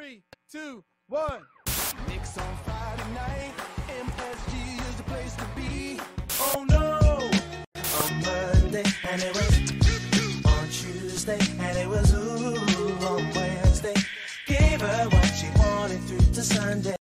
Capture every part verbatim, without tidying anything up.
Three, two, one. Knicks on Friday night, M S G is the place to be. Oh no! On Monday, and it was on Tuesday, and it was ooh on Wednesday. Gave her what she wanted through to Sunday.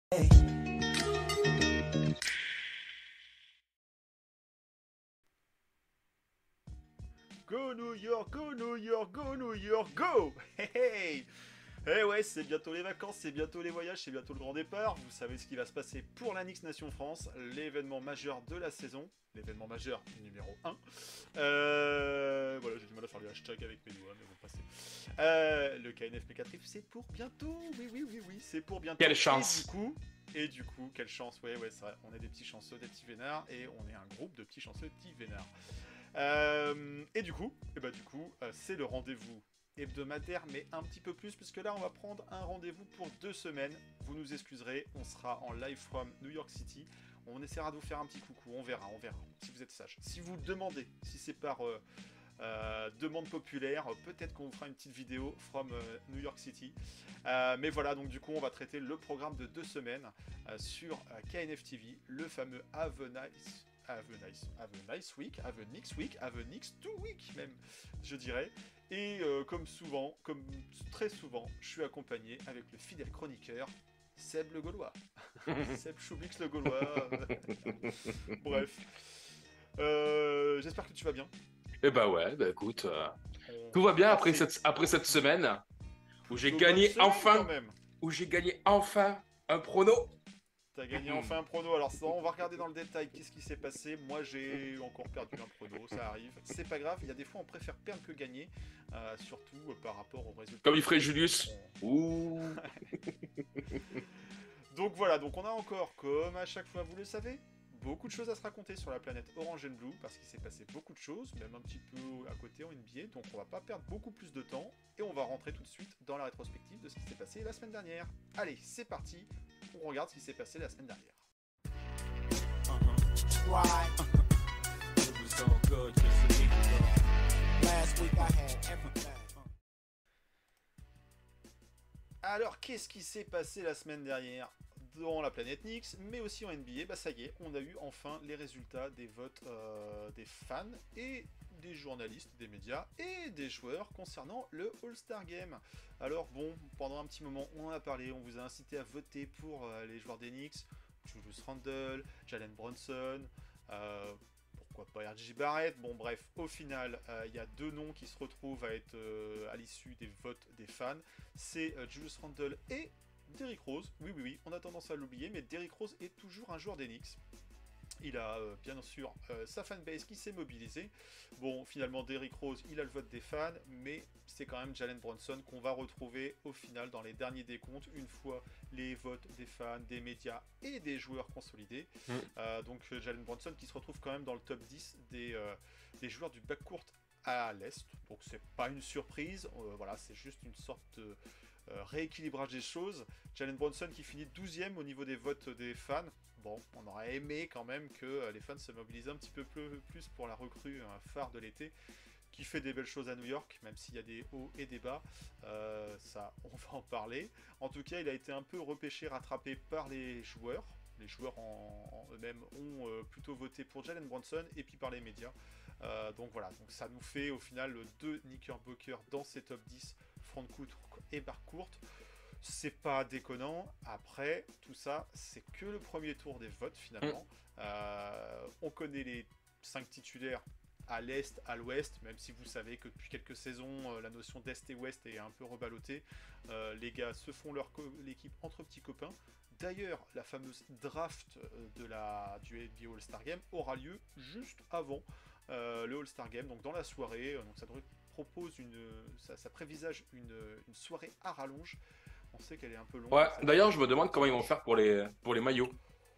Go New York, go New York, go New York, go! Hey, hey. Eh ouais, c'est bientôt les vacances, c'est bientôt les voyages, c'est bientôt le grand départ. Vous savez ce qui va se passer pour la Knicks Nation France, l'événement majeur de la saison, l'événement majeur numéro un. Euh, voilà, j'ai du mal à faire le hashtag avec mes doigts, mais bon, passez. Euh, le K N F Mécatrif, c'est pour bientôt, oui, oui, oui, oui, c'est pour bientôt. Quelle chance! Et du coup, et du coup, quelle chance, ouais, ouais, c'est vrai, on est des petits chanceux, des petits vénards, et on est un groupe de petits chanceux, petits vénards. Euh, et du coup, et bah du coup, euh, c'est le rendez-vous hebdomadaire, mais un petit peu plus, puisque là on va prendre un rendez-vous pour deux semaines. Vous nous excuserez, on sera en live from New York City. On essaiera de vous faire un petit coucou, on verra, on verra, si vous êtes sage. Si vous demandez, si c'est par euh, euh, demande populaire, peut-être qu'on vous fera une petite vidéo from euh, New York City. Euh, mais voilà, donc du coup on va traiter le programme de deux semaines euh, sur euh, K N F T V, le fameux Have a Nice... Have a nice, have a nice week, have a next week, have a next two week même, je dirais. Et euh, comme souvent, comme très souvent, je suis accompagné avec le fidèle chroniqueur, Seb le Gaulois. Seb Choubix le Gaulois. Bref. Euh, J'espère que tu vas bien. Eh bah ouais, bah écoute, euh, On... tout va bien Ah, après cette, après cette semaine où j'ai gagné semaine, enfin, même. où j'ai gagné enfin un prono. T'as gagné enfin un prono, alors ça, on va regarder dans le détail qu'est-ce qui s'est passé. Moi j'ai encore perdu un prono, ça arrive, c'est pas grave, il y a des fois on préfère perdre que gagner, euh, surtout euh, par rapport aux résultats. Comme il ferait Julius. On... Ouh. Donc voilà, donc on a encore, comme à chaque fois vous le savez, beaucoup de choses à se raconter sur la planète Orange and Blue, parce qu'il s'est passé beaucoup de choses, même un petit peu à côté en N B A, donc on va pas perdre beaucoup plus de temps, et on va rentrer tout de suite dans la rétrospective de ce qui s'est passé la semaine dernière. Allez, c'est parti, on regarde ce qui s'est passé la semaine dernière. Alors, qu'est-ce qui s'est passé la semaine dernière dans la planète Knicks, mais aussi en N B A? Bah ça y est, on a eu enfin les résultats des votes euh, des fans et des journalistes, des médias et des joueurs concernant le All-Star Game. Alors bon, pendant un petit moment, on en a parlé, on vous a incité à voter pour euh, les joueurs des Knicks, Julius Randle, Jalen Brunson, euh, pourquoi pas R J Barrett. Bon bref, au final, il euh, y a deux noms qui se retrouvent à être euh, à l'issue des votes des fans. C'est euh, Julius Randle et Derrick Rose. Oui, oui, oui, on a tendance à l'oublier, mais Derrick Rose est toujours un joueur des Knicks. Il a euh, bien sûr euh, sa fanbase qui s'est mobilisée. Bon, finalement, Derrick Rose, il a le vote des fans, mais c'est quand même Jalen Brunson qu'on va retrouver au final dans les derniers décomptes, une fois les votes des fans, des médias et des joueurs consolidés. Mmh. Euh, donc Jalen Brunson qui se retrouve quand même dans le top dix des, euh, des joueurs du backcourt à l'Est. Donc c'est pas une surprise, euh, voilà, c'est juste une sorte de euh, rééquilibrage des choses. Jalen Brunson qui finit douzième au niveau des votes des fans. Bon, on aurait aimé quand même que euh, les fans se mobilisent un petit peu plus, plus pour la recrue euh, phare de l'été, qui fait des belles choses à New York, même s'il y a des hauts et des bas. Euh, ça, on va en parler. En tout cas, il a été un peu repêché, rattrapé par les joueurs. Les joueurs en, en eux-mêmes ont euh, plutôt voté pour Jalen Brunson, et puis par les médias. Euh, donc voilà, donc ça nous fait au final deux Knickerbockers dans ces top dix, frontcourt et backcourt. C'est pas déconnant. Après, tout ça, c'est que le premier tour des votes finalement. Mmh. Euh, on connaît les cinq titulaires à l'Est, à l'Ouest, même si vous savez que depuis quelques saisons, euh, la notion d'Est et Ouest est un peu reballottée. Euh, les gars se font leur l'équipe entre petits copains. D'ailleurs, la fameuse draft de la, du N B A All-Star Game aura lieu juste avant euh, le All-Star Game, donc dans la soirée. Donc ça propose une, ça, ça prévisage une, une soirée à rallonge. On sait qu'elle est un peu longue. Ouais, d'ailleurs, je me demande comment ils vont faire pour les, pour les maillots.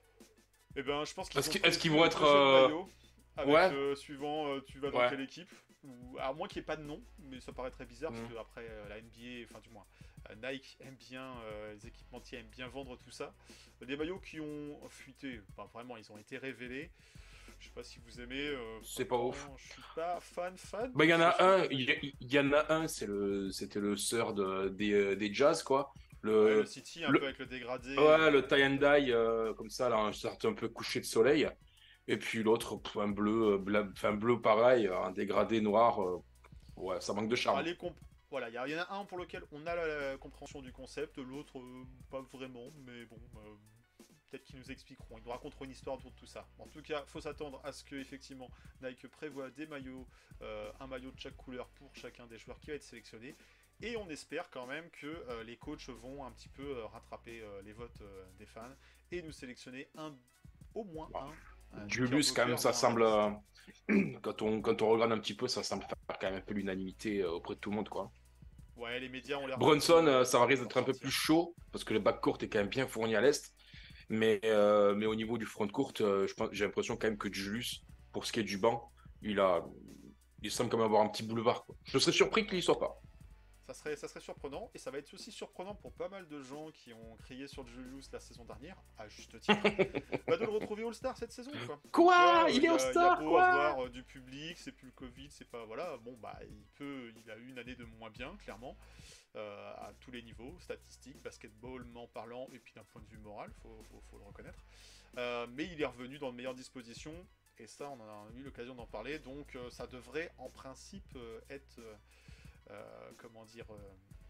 Eh ben, je pense qu'ils est-ce vont, qu est-ce qu'ils vont être euh... maillots, avec, ouais. euh, suivant euh, tu vas dans ouais. quelle équipe, ou à moins qu'il n'y ait pas de nom, mais ça paraît très bizarre, mmh. parce que après euh, la N B A, enfin du moins euh, Nike aime bien, euh, les équipementiers aiment bien vendre tout ça. Des maillots qui ont fuité, enfin vraiment, ils ont été révélés. Je sais pas si vous aimez. Euh, c'est pas ouf. Je suis pas fan fan. Bah il y en a un, il y, y en a un, c'est le, c'était le sœur de, des, des Jazz quoi. Ouais, le Le, City, un le, peu avec le dégradé. ouais, euh, le tie and dye, euh, comme ça, là, un sorte un peu couché de soleil. Et puis l'autre, pff, un bleu, euh, bla- enfin bleu pareil, un dégradé noir. euh, ouais, ça manque de bah, charme. les comp- Voilà, il y, a- il y en a un pour lequel on a la, la compréhension du concept, l'autre euh, pas vraiment, mais bon, euh, peut-être qu'ils nous expliqueront, ils nous raconteront une histoire autour de tout ça. En tout cas, faut s'attendre à ce que effectivement Nike prévoit des maillots, euh, un maillot de chaque couleur pour chacun des joueurs qui va être sélectionné. Et on espère quand même que euh, les coachs vont un petit peu euh, rattraper euh, les votes euh, des fans et nous sélectionner un, au moins Bon. un, un Julius, quand même, Knickerbocker ça dans la semble, liste. euh, quand on, quand on regarde un petit peu, ça semble faire quand même un peu l'unanimité euh, auprès de tout le monde, quoi. Ouais, les médias ont l'air de, Brunson, euh, de, ça va risque de d'être un peu ressortir. plus chaud, parce que le backcourt est quand même bien fourni à l'Est. Mais, euh, mais au niveau du front-court, euh, je pense- j'ai l'impression quand même que Julius, pour ce qui est du banc, il a, il semble quand même avoir un petit boulevard, quoi. Je serais surpris qu'il y soit pas. Ça serait, ça serait surprenant, et ça va être aussi surprenant pour pas mal de gens qui ont crié sur Julius la saison dernière, à juste titre, bah de le retrouver All-Star cette saison, quoi. Comme Quoi? quoi, euh, Il il est y, a, il y a All-Star? beau Quoi? avoir euh, du public, c'est plus le Covid, c'est pas... Voilà, bon, bah, il peut... Il a eu une année de moins bien, clairement, euh, à tous les niveaux, statistiques, basketballement parlant, et puis d'un point de vue moral, faut, faut, faut le reconnaître. Euh, mais il est revenu dans de meilleures dispositions, et ça, on en a eu l'occasion d'en parler, donc euh, ça devrait, en principe, euh, être... euh, euh, comment dire... euh,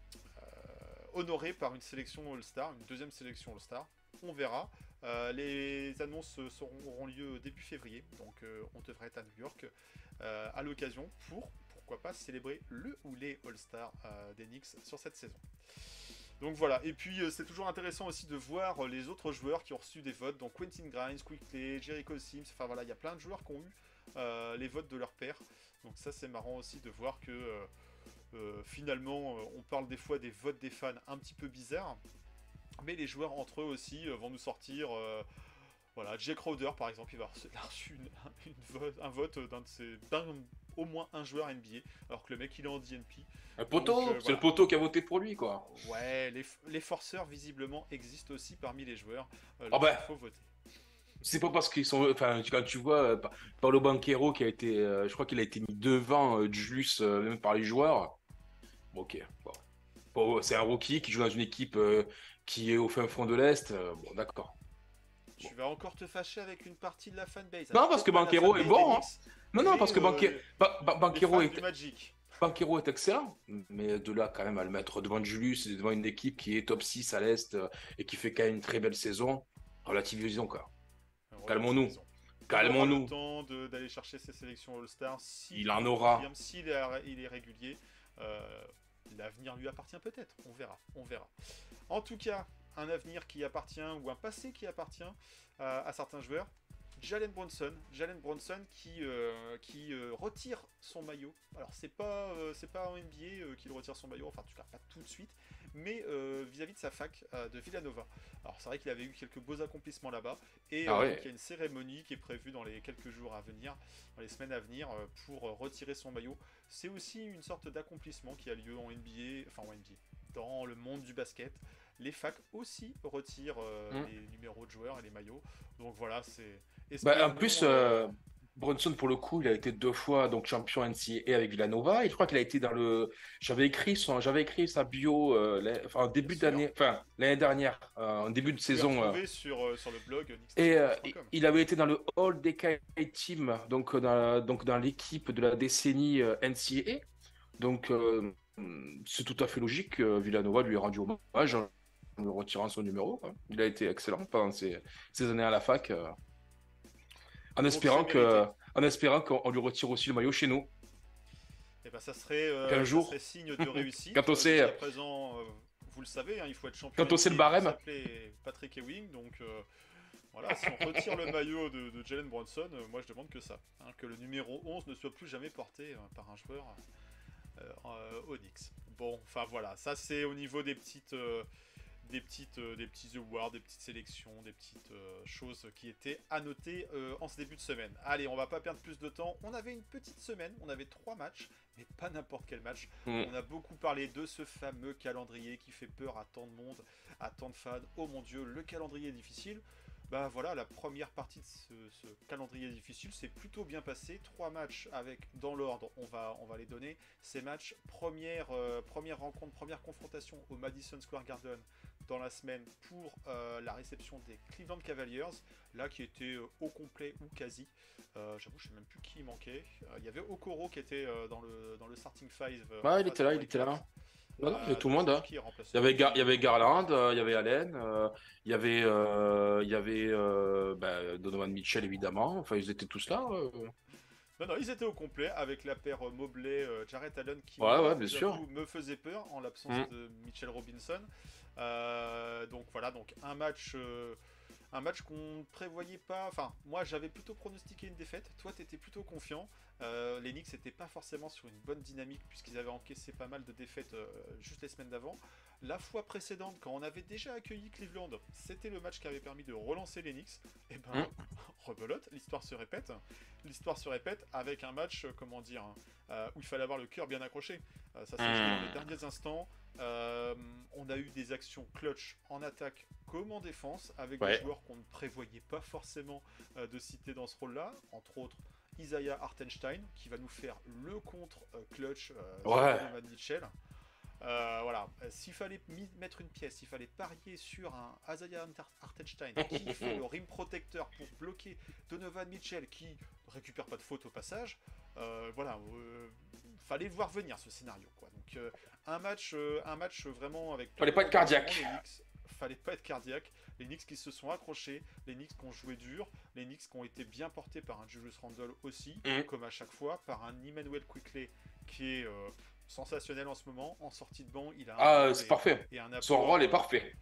honoré par une sélection All-Star, une deuxième sélection All-Star. On verra. Euh, les annonces seront, auront lieu début février, donc euh, on devrait être à New York euh, à l'occasion pour, pourquoi pas, célébrer le ou les All-Stars euh, des Knicks sur cette saison. Donc voilà, et puis euh, c'est toujours intéressant aussi de voir les autres joueurs qui ont reçu des votes, donc Quentin Grimes, Quickley, Jericho Sims, enfin voilà, il y a plein de joueurs qui ont eu euh, les votes de leur père. Donc ça c'est marrant aussi de voir que euh, euh, finalement euh, on parle des fois des votes des fans un petit peu bizarres, mais les joueurs entre eux aussi euh, vont nous sortir... euh, voilà, Jake Crowder par exemple, il va il a reçu une, une vote, un vote d'un de ses, d'un, au moins un joueur N B A, alors que le mec il est en D N P. Un Donc poteau, euh, c'est le voilà. poteau qui a voté pour lui, quoi. Ouais, les, les forceurs visiblement existent aussi parmi les joueurs euh, Oh ben, lorsqu'il faut voter. c'est pas parce qu'ils sont. Enfin, quand tu vois euh, Pa- Paolo Banchero qui a été. Euh, je crois qu'il a été mis devant euh, Julius, euh, même par les joueurs. Bon, ok. Bon. Bon, c'est un rookie qui joue dans une équipe euh, qui est au fin fond de l'Est. euh, bon, d'accord. Bon. Tu vas encore te fâcher avec une partie de la fanbase. Non, Alors parce que peut-être pas la Banchero est fanbase des bon, hein. Knicks, Non, non, mais parce que euh, Banque- Ba- Ba- les Banchero fans est, du Magic. Banchero est excellent. Mais de là, quand même, à le mettre devant Julius, et devant une équipe qui est top six à l'Est euh, et qui fait quand même une très belle saison, relativisons, quoi. Calmons-nous. Relativisons. Il aura le Calmons-nous. temps de- d'aller chercher ses sélections All-Star si Il en il aura. confirme, s'il est, il est régulier. Euh, L'avenir lui appartient peut-être, on verra, on verra. En tout cas, un avenir qui appartient, ou un passé qui appartient à, à certains joueurs. Jalen Brunson, Jalen Brunson qui, euh, qui euh, retire son maillot. Alors c'est pas, euh, c'est pas en N B A euh, qu'il retire son maillot, enfin en tout cas pas tout de suite, mais euh, vis-à-vis de sa fac euh, de Villanova. Alors c'est vrai qu'il avait eu quelques beaux accomplissements là-bas, et Ah euh, ouais. donc, il y a une cérémonie qui est prévue dans les quelques jours à venir, dans les semaines à venir, euh, pour euh, retirer son maillot. C'est aussi une sorte d'accomplissement qui a lieu en N B A, enfin en N B A, dans le monde du basket. Les facs aussi retirent euh, Mm. les numéros de joueurs et les maillots. Donc voilà, c'est... Bah, en espérons, plus, euh, euh, Brunson, pour le coup, il a été deux fois donc, champion N C A A avec Villanova. Et je crois qu'il a été dans le. J'avais écrit, son... J'avais écrit sa bio euh, l'année- enfin, en début Bien sûr. d'année, enfin, l'année dernière, euh, en début de vous pouvez saison. euh, retrouver sur, euh, sur le blog Et euh, nixtasport point com. il avait été dans le All-Decade Team, donc euh, dans, la- donc dans l'équipe de la décennie euh, N C A A. Donc, euh, c'est tout à fait logique que Villanova lui ait rendu hommage en lui retirant son numéro, quoi. Il a été excellent pendant ces, ces années à la fac. euh, En Donc, espérant c'est que, mérité. en espérant qu'on lui retire aussi le maillot chez nous. Et ben ça serait, euh, Qu'un ça jour, serait signe de réussite. quand on Euh, sait- Jusqu'à présent, euh, vous le savez, hein, il faut être champion. Quand on sait le N B A pour barème. s'appeler Patrick Ewing, donc euh, voilà, si on retire le maillot de, de Jalen Brunson, euh, moi je demande que ça, hein, que le numéro onze ne soit plus jamais porté euh, par un joueur euh, euh, Onyx. Bon, enfin voilà, ça c'est au niveau des petites, euh, des petites, euh, des petits awards, des petites sélections, des petites euh, choses qui étaient à noter euh, en ce début de semaine. Allez, on va pas perdre plus de temps. On avait une petite semaine, on avait trois matchs, mais pas n'importe quel match. Mm. On a beaucoup parlé de ce fameux calendrier qui fait peur à tant de monde, à tant de fans. Oh mon dieu, le calendrier est difficile. Bah voilà, la première partie de ce, ce calendrier difficile s'est plutôt bien passé. Trois matchs avec, dans l'ordre, on va, on va les donner. Ces matchs, première, euh, première rencontre, première confrontation au Madison Square Garden. dans la semaine pour euh, la réception des Cleveland Cavaliers, là qui était euh, au complet ou quasi. Euh, J'avoue, je sais même plus qui il manquait. Euh, Il y avait Okoro qui était euh, dans, le, dans le starting five. Euh, en Ouais, il face était là, pour il les était Cavs. là. Non, non, il y avait Euh, tout le donc je monde, sais plus hein. qui est remplacé. Il y avait, Gar- il y avait Garland, euh, il y avait Allen, euh, il y avait, euh, il y avait euh, ben, Donovan Mitchell, évidemment. Enfin, ils étaient tous là. euh. Non, non, ils étaient au complet avec la paire euh, Mobley, euh, Jarrett Allen qui, Ouais, ouais, moi, bien sûr. j'avoue, me faisait peur en l'absence Mm. de Mitchell Robinson. Euh, donc voilà, donc un match, euh, un match qu'on ne prévoyait pas. Enfin, moi, j'avais plutôt pronostiqué une défaite. Toi, tu étais plutôt confiant. Euh, les Knicks n'étaient pas forcément sur une bonne dynamique puisqu'ils avaient encaissé pas mal de défaites euh, juste les semaines d'avant. La fois précédente, quand on avait déjà accueilli Cleveland, c'était le match qui avait permis de relancer les Knicks. Et ben, Mm. rebelote, l'histoire se répète. L'histoire se répète avec un match, euh, comment dire, hein, euh, où il fallait avoir le cœur bien accroché. Euh, ça s'est joué dans les Mm. derniers instants. Euh, on a eu des actions clutch en attaque comme en défense, avec des Ouais. joueurs qu'on ne prévoyait pas forcément euh, de citer dans ce rôle-là. Entre autres, Isaiah Hartenstein, qui va nous faire le contre euh, clutch euh, sur Ouais. Donovan Mitchell. Euh, voilà, Euh, s'il fallait mi- mettre une pièce, s'il fallait parier sur un Isaiah Hartenstein qui fait le rim protecteur pour bloquer Donovan Mitchell qui récupère pas de faute au passage, euh, voilà, euh, fallait le voir venir ce scénario, quoi. Donc euh, un match, euh, un match vraiment avec. Fallait pas être cardiaque. Les Knicks, fallait pas être cardiaque. Les Knicks qui se sont accrochés, les Knicks qui ont joué dur, les Knicks qui ont été bien portés par un Julius Randle aussi, Mm. comme à chaque fois, par un Emmanuel Quickley qui est euh, sensationnel en ce moment. En sortie de banc, il a un Ah, rôle c'est et- parfait. et un Son apport, rôle est euh, parfait.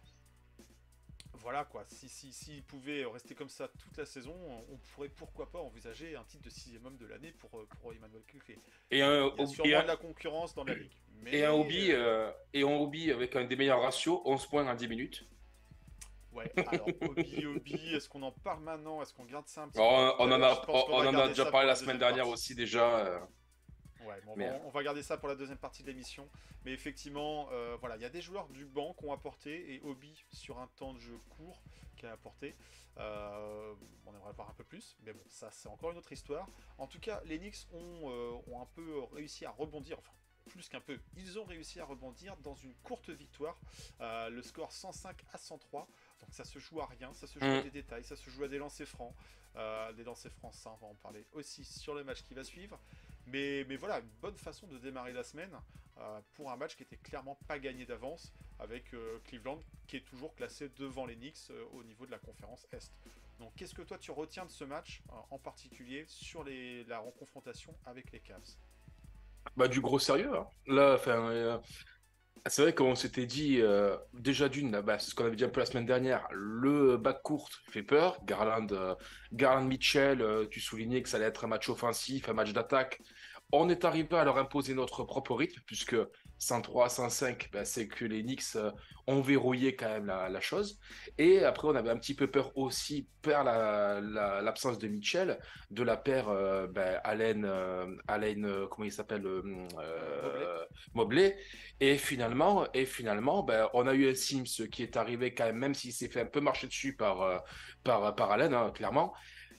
Voilà quoi, si, si, s'il pouvait rester comme ça toute la saison, on pourrait pourquoi pas envisager un titre de sixième homme de l'année pour, euh, pour Emmanuel Quickley. Et un, Il y a et sûrement un, de la concurrence dans la ligue. Mais, et un hobby, euh, euh, et un hobby avec un des meilleurs ratios, onze points en dix minutes. ouais, alors hobby, hobby, est-ce qu'on en parle maintenant? Est-ce qu'on garde ça un petit On, peu on pour en tout à l'heure? a, Je pense on, qu'on on va en a garder déjà ça parlé pour la la semaine deuxième dernière partie. aussi déjà. euh. Ouais, bon, on, Mais- va, on va garder ça pour la deuxième partie de l'émission. Mais effectivement, euh, voilà, il y a des joueurs du banc qui ont apporté et Obi sur un temps de jeu court qui a apporté. Euh, on aimerait le voir un peu plus, mais bon, ça c'est encore une autre histoire. En tout cas, les Knicks ont, euh, ont un peu réussi à rebondir, enfin plus qu'un peu, ils ont réussi à rebondir dans une courte victoire. Euh, le score cent cinq à cent trois. Donc ça se joue à rien, ça se joue à Mm. des détails, ça se joue à des lancers francs. Euh, des lancers francs, ça on va en parler aussi sur le match qui va suivre. Mais, mais voilà, une bonne façon de démarrer la semaine euh, pour un match qui était clairement pas gagné d'avance avec euh, Cleveland qui est toujours classé devant les Knicks euh, au niveau de la conférence Est. Donc qu'est-ce que toi tu retiens de ce match euh, en particulier sur les, la confrontation avec les Cavs? Bah, du gros sérieux, hein. Là, enfin, euh, c'est vrai qu'on s'était dit, euh, déjà d'une, là, bah, c'est ce qu'on avait dit un peu la semaine dernière, le back court fait peur. Garland, euh, Garland Mitchell, euh, tu soulignais que ça allait être un match offensif, un match d'attaque. On est arrivé à leur imposer notre propre rythme, puisque cent trois, cent cinq, bah, c'est que les Knicks euh, ont verrouillé quand même la, la chose. Et après, on avait un petit peu peur aussi, par la, la- l'absence de Mitchell, de la paire euh, bah, Allen, euh, Allen euh, comment il s'appelle euh, euh, Mobley. Et finalement, et finalement ben, on a eu un Sims qui est arrivé quand même, même s'il s'est fait un peu marcher dessus par, euh, par, par Allen, hein, clairement.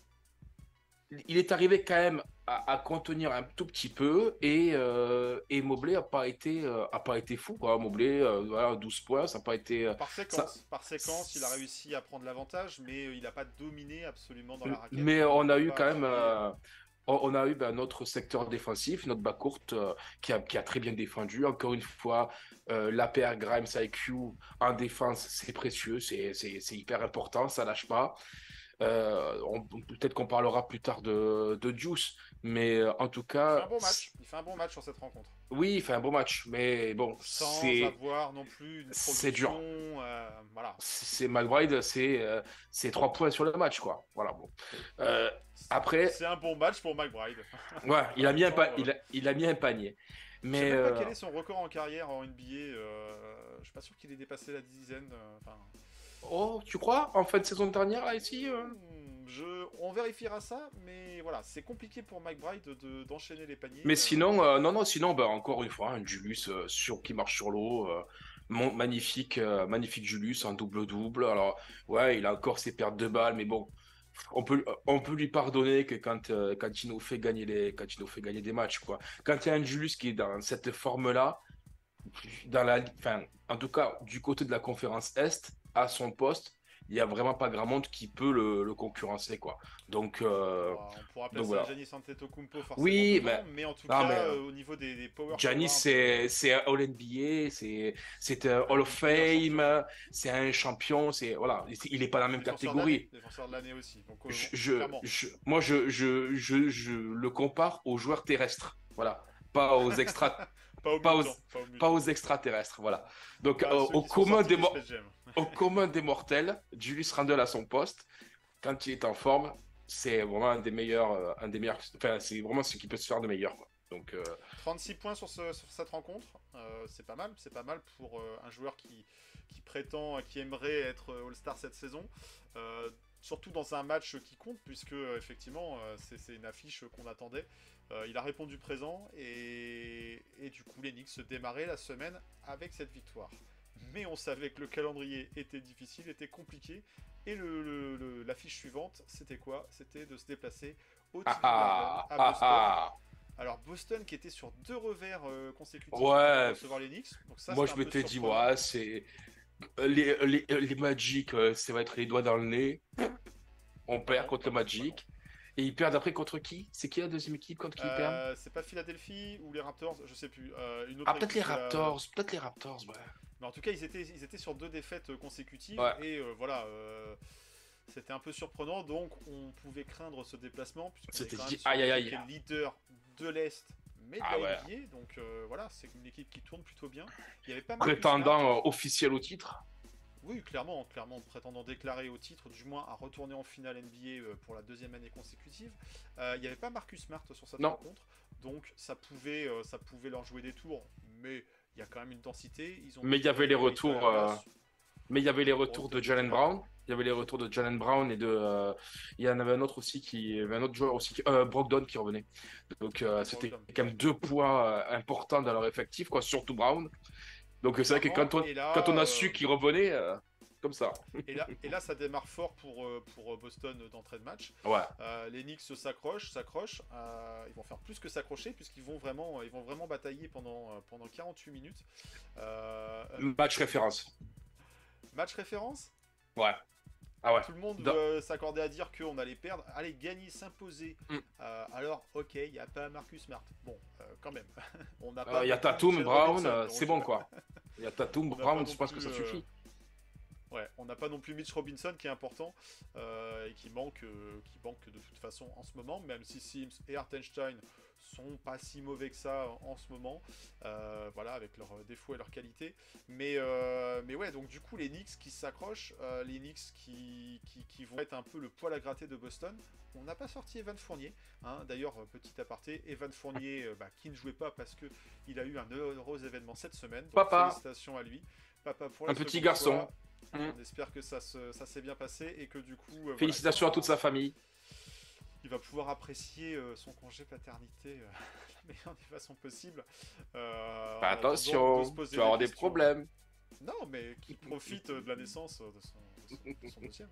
Il est arrivé quand même à, à contenir un tout petit peu et, euh, et Mobley n'a pas, été, euh, a pas été fou. Quoi. Mobley, euh, voilà, douze points, ça n'a pas été. euh, Par ça... séquence, par séquence, il a réussi à prendre l'avantage, mais euh, il n'a pas dominé absolument dans la raquette. Mais Il on n'a a eu pas quand même. crié. euh, on on a eu ben, notre secteur défensif, notre backcourt euh, qui, a, qui a très bien défendu. Encore une fois, euh, la paire Grimes I Q en défense, c'est précieux, c'est c'est- c'est hyper important, ça lâche pas. Euh, on- peut-être qu'on parlera plus tard de, de Juice, mais euh, en tout Il fait un cas, bon c- match. Il fait un bon match sur cette rencontre. oui, il fait un beau match, mais bon, Sans c'est avoir non plus une c'est production. dur. euh, voilà. C'est McBride, c'est euh, c'est trois points sur le match, quoi. Voilà, bon. Euh, après, C'est un bon match pour McBride. ouais, il a mis un, Attends, pa- euh, il a, il a mis un panier. Je sais Mais même pas euh, quel est son record en carrière en N B A. euh, Je suis pas sûr qu'il ait dépassé la dizaine. euh, Enfin, oh, tu crois? En fin de saison dernière, là, ici euh hmm, je... on vérifiera ça, mais voilà, c'est compliqué pour McBride de d'enchaîner les paniers. Mais euh, sinon, euh, non, non, sinon, bah, encore une fois, un Julius euh, sur, qui marche sur l'eau. euh, mon- magnifique, euh, magnifique Julius, un double-double. Alors, ouais, il a encore ses pertes de balles, mais bon, on peut, on peut lui pardonner que quand, euh, quand il nous fait gagner les, quand il nous fait gagner des matchs, quoi. Quand il y a un Julius qui est dans cette forme-là, dans la, enfin, en tout cas, du côté de la conférence Est, à son poste, il n'y a vraiment pas grand monde qui peut le, le concurrencer, quoi. Donc, euh, Bon, on pourra donc placer un voilà. Giannis Antetokounmpo forcément Oui, devant, mais, mais en tout non, cas, mais euh, au niveau des, des power Giannis, forwards, euh, c'est c'est un All-N B A, c'est c'est un ouais, Hall of meilleur champion, Fame, c'est un champion, c'est voilà, il n'est pas dans la même défenseur de l'année, catégorie. défenseur de l'année aussi. Donc euh, Je, bon, je, clairement, je- moi, je, je, je, je le compare aux joueurs terrestres, voilà, pas aux extra, pas au pas aux, mutant, pas au pas mutant. aux extraterrestres, voilà. Donc, Pas euh, à ceux au qui sont commun sortis des de mo- Space Jam. au commun des mortels, Julius Randle à son poste, quand il est en forme, c'est vraiment un des meilleurs, euh, un des meilleurs, enfin, c'est vraiment ce qui peut se faire de meilleur, quoi. Donc, euh, trente-six points sur, ce- sur cette rencontre, euh, c'est pas mal, c'est pas mal pour euh, un joueur qui, qui prétend, qui aimerait être All-Star cette saison. Euh, surtout dans un match qui compte, puisque euh, effectivement euh, c'est c'est une affiche qu'on attendait. Euh, il a répondu présent et, et du coup les Knicks se démarraient la semaine avec cette victoire. Mais on savait que le calendrier était difficile, était compliqué. Et le, le- le- l'affiche suivante, c'était quoi? C'était de se déplacer au ah T D Garden ah à ah Boston. ah, Alors Boston qui était sur deux revers euh, consécutifs avant de ouais. recevoir les Knicks, donc ça Moi, c'était je un peu m'étais dit, surprenant. ouais, c'est les, les, les Magic, euh, ça va être les doigts dans le nez. On Bah perd non, contre bah le non, bah non. Magic. Et ils perdent après contre qui? C'est qui la deuxième équipe contre qui ils perdent? Euh, c'est pas Philadelphie ou les Raptors, je sais plus. Euh, une Ah, autre peut-être les équipe de la. Raptors. Peut-être les Raptors, ouais. Mais en tout cas, ils étaient, ils étaient sur deux défaites euh, consécutives Ouais. et euh, voilà, euh, c'était un peu surprenant. Donc on pouvait craindre ce déplacement On puisqu'on est s'était quand même dit, sur une aïe, aïe, équipe qui aïe. est leader de l'Est, mais de Ah la ouais. N B A. Donc euh, voilà, c'est une équipe qui tourne plutôt bien. Il n'y avait pas Marcus Smart. Prétendant euh, officiel au titre. Oui, clairement, clairement, prétendant déclarer au titre, du moins à retourner en finale N B A euh, pour la deuxième année consécutive. Euh, Il n'y avait pas Marcus Smart sur cette Non. rencontre, donc ça pouvait, euh, ça pouvait leur jouer des tours, mais il y a quand même une densité. Ils ont Mais il y avait les délivré quand retours. même euh, là. Mais il y avait les Grosse retours de dose de Jalen talent. Brown. Il y avait les retours de Jalen Brown et de. euh, Il y en avait un autre aussi qui. Il y avait un autre joueur aussi, qui... euh, Brogdon qui revenait. Donc euh, c'était Brogdon, quand ouais, même deux poids euh, importants dans leur effectif, quoi, surtout Brown. Donc c'est vrai que clairement. quand on, Et quand là, on a euh, su qu'il revenait, euh, comme ça. et là, et là, ça démarre fort pour, euh, pour Boston d'entrée de match. Ouais. Euh, les Knicks s'accrochent, s'accrochent. Euh, ils vont faire plus que s'accrocher puisqu'ils vont vraiment, ils vont vraiment batailler pendant, euh, pendant quarante-huit minutes. Euh, Match référence. match référence. Ouais. Ah ouais. Tout le monde Dans- euh, s'accordait à dire qu'on allait perdre. Allez, gagner, s'imposer. Mm. Euh, alors, ok, il n'y a pas Marcus Smart. Bon, euh, quand même. On n'a Euh, pas. Il y a non plus Tatum, Mitchell Brown, Robinson, euh, donc, c'est bon euh, quoi. Il y a Tatum, on n'a pas Brown, non je pense que plus, ça euh, suffit. Ouais, on n'a pas non plus Mitch Robinson qui est important euh, et qui manque, euh, qui manque de toute façon en ce moment, même si Sims et Hartenstein sont pas si mauvais que ça en ce moment, euh, voilà, avec leurs défauts et leurs qualités. Mais, euh, mais ouais, donc du coup, les Knicks qui s'accrochent, euh, les Knicks qui, qui, qui vont être un peu le poil à gratter de Boston. On n'a pas sorti Evan Fournier, hein. D'ailleurs, petit aparté, Evan Fournier euh, bah, qui ne jouait pas parce qu'il a eu un heureux événement cette semaine, donc Papa. félicitations à lui. Papa pour Un la petit seconde garçon. fois. Mm. On espère que ça, se, ça s'est bien passé et que du coup, euh, Félicitations voilà, à toute sa famille. il va pouvoir apprécier euh, son congé paternité euh, de la meilleure des façons possibles. Euh, Fais en attendant de se attention, poser tu vas avoir des questions. problèmes. Non, mais qu'il profite euh, de la naissance euh, de son, de son, de son deuxième.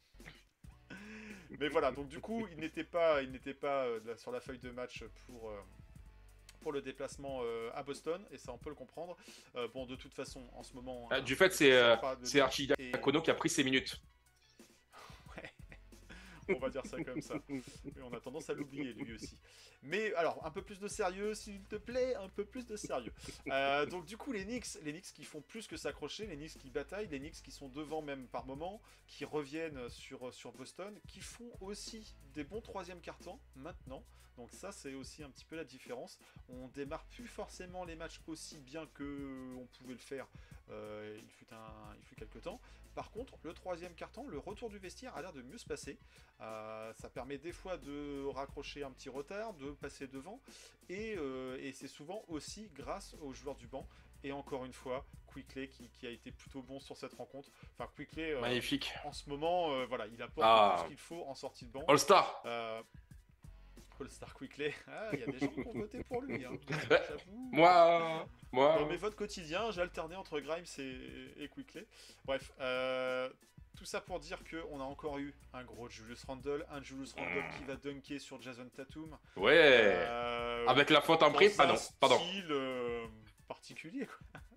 Mais voilà, donc du coup, il n'était pas, il n'était pas euh, là, sur la feuille de match pour, euh, pour le déplacement euh, à Boston, et ça on peut le comprendre. Euh, bon, de toute façon, en ce moment, Euh, hein, du fait, ça c'est sert euh, pas de c'est dire, Archie et- Diacono qui a pris ses minutes. Ouais. On va dire ça comme ça. Mais on a tendance à l'oublier lui aussi. Mais alors, un peu plus de sérieux, s'il te plaît, un peu plus de sérieux. Euh, donc du coup, les Knicks, les Knicks qui font plus que s'accrocher, les Knicks qui bataillent, les Knicks qui sont devant même par moment, qui reviennent sur, sur Boston, qui font aussi des bons troisième quart-temps maintenant. Donc ça, c'est aussi un petit peu la différence. On démarre plus forcément les matchs aussi bien que on pouvait le faire euh, il fut un, il fut quelques temps. Par contre, le troisième quart-temps, le retour du vestiaire a l'air de mieux se passer. Euh, ça permet des fois de raccrocher un petit retard, de passer devant, et, euh, et c'est souvent aussi grâce aux joueurs du banc. Et encore une fois, Quickley qui, qui a été plutôt bon sur cette rencontre. Enfin, Quickley, euh, Magnifique. en ce moment, euh, voilà, il apporte Ah. tout ce qu'il faut en sortie de banc. All-Star. Euh, All-Star Quickley, ah, il y a des gens qui ont voté pour lui. Hein. Ouais. J'avoue. Moi, moi. Dans mes votes quotidiens, j'ai alterné entre Grimes et, et Quickley. Bref, euh, tout ça pour dire qu'on a encore eu un gros Julius Randle, un Julius Randle qui va dunker sur Jason Tatum. Ouais. Euh, Avec la faute en dans prime. Ah un non, pardon. style euh, particulier, quoi.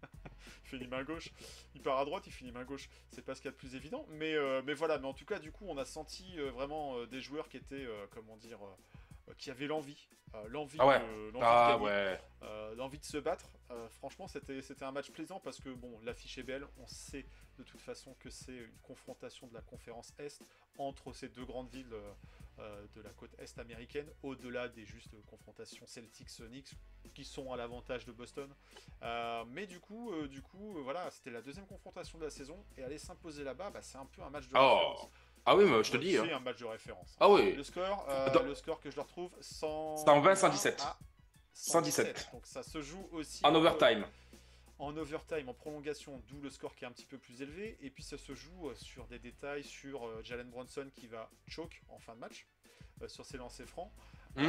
finit main gauche. Il part à droite, il finit main gauche. C'est pas ce qu'il y a de plus évident. Mais, euh, mais voilà, mais en tout cas, du coup, on a senti euh, vraiment euh, des joueurs qui étaient, euh, comment dire, euh, qui avaient l'envie. Euh, l'envie Ah ouais. de, l'envie Ah de gagner, ouais. euh, l'envie de se battre. Euh, franchement, c'était, c'était un match plaisant parce que, bon, l'affiche est belle. On sait de toute façon que c'est une confrontation de la conférence Est entre ces deux grandes villes euh, euh, de la côte Est américaine, au-delà des justes confrontations Celtics-Knicks qui sont à l'avantage de Boston. Euh, mais du coup, euh, du coup euh, voilà, c'était la deuxième confrontation de la saison et aller s'imposer là-bas, bah, c'est un peu un match de Oh. référence. Ah oui, mais je te dis. C'est Hein. un match de référence. Ah oui. Le score, euh, Dans- le score que je le retrouve, cent cent vingt, cent dix-sept. à cent dix-sept. Donc ça se joue aussi En euh, overtime. en overtime, en prolongation, d'où le score qui est un petit peu plus élevé. Et puis ça se joue euh, sur des détails sur euh, Jalen Brunson qui va choke en fin de match euh, sur ses lancers francs. Mhm.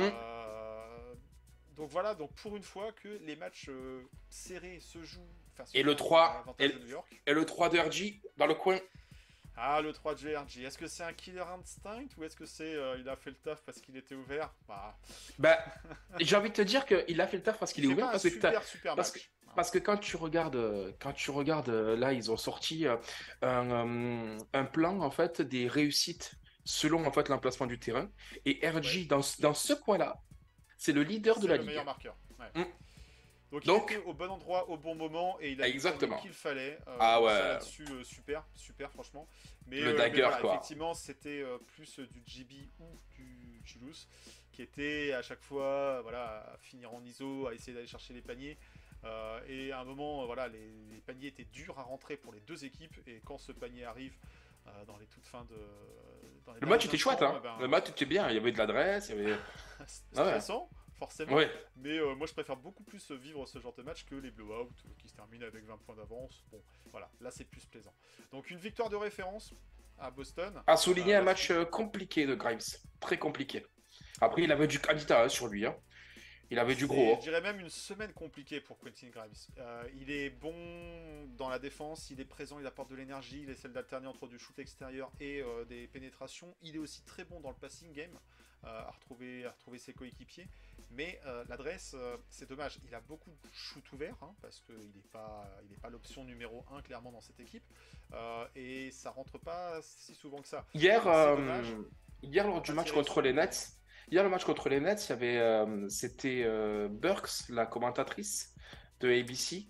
Euh, donc voilà, donc pour une fois que les matchs euh, serrés se jouent. se Et le jouent trois, à l'avantage et- de New York. Et le trois de R G dans le coin. Ah, le trois de G R G. Est-ce que c'est un killer instinct ou est-ce que c'est euh, il a fait le taf parce qu'il était ouvert? Bah, Bah, j'ai envie de te dire qu'il a fait le taf parce qu'il est c'est ouvert. pas un Parce que, t'as- super super parce match. parce que quand tu regardes, euh, quand tu regardes euh, là, ils ont sorti euh, un, euh, un plan en fait des réussites selon en fait l'emplacement du terrain. Et R G Ouais. dans, ce- dans ce coin-là, c'est le leader de C'est la le ligue. meilleur marqueur. Ouais. Mm. Donc, Donc- il était au bon endroit, au bon moment, et il a Exactement. mis qu'il fallait. Euh, Ah ouais. ça, là-dessus, euh, super, super, franchement. Mais, Le euh, dagger, mais voilà, quoi. effectivement, c'était euh, plus euh, du G B ou du Chulus, qui était à chaque fois, euh, voilà, à finir en I S O, à essayer d'aller chercher les paniers. Euh, et à un moment, euh, voilà, les, les paniers étaient durs à rentrer pour les deux équipes, et quand ce panier arrive euh, dans les toutes fins de. dans les Le match derniers était chouette, instants, hein. eh ben, Le match était bien. Il y avait de l'adresse, il y avait. Ah ouais. stressant, forcément. Ouais. Mais euh, moi, je préfère beaucoup plus vivre ce genre de match que les blowouts euh, qui se terminent avec vingt points d'avance. Bon, voilà, là, c'est plus plaisant. Donc, une victoire de référence à Boston. A souligné Euh, un match euh, compliqué de Grimes, très compliqué. Après, il avait du habitat hein, sur lui. Hein. Il avait du C'est, gros. Je dirais même une semaine compliquée pour Quentin Grimes. Euh, il est bon dans la défense, il est présent, il apporte de l'énergie, il essaie d'alterner entre du shoot extérieur et euh, des pénétrations. Il est aussi très bon dans le passing game, euh, à, retrouver, à retrouver ses coéquipiers. Mais euh, l'adresse, euh, c'est dommage. Il a beaucoup de shoot ouverts, hein, parce qu'il n'est pas, il est pas l'option numéro un clairement dans cette équipe. Euh, et ça rentre pas si souvent que ça. Hier, C'est euh, dommage. hier lors du Pas match tiré contre sur- les Nets, hier le match contre les Nets, il y avait, euh, c'était euh, Burks, la commentatrice de A B C,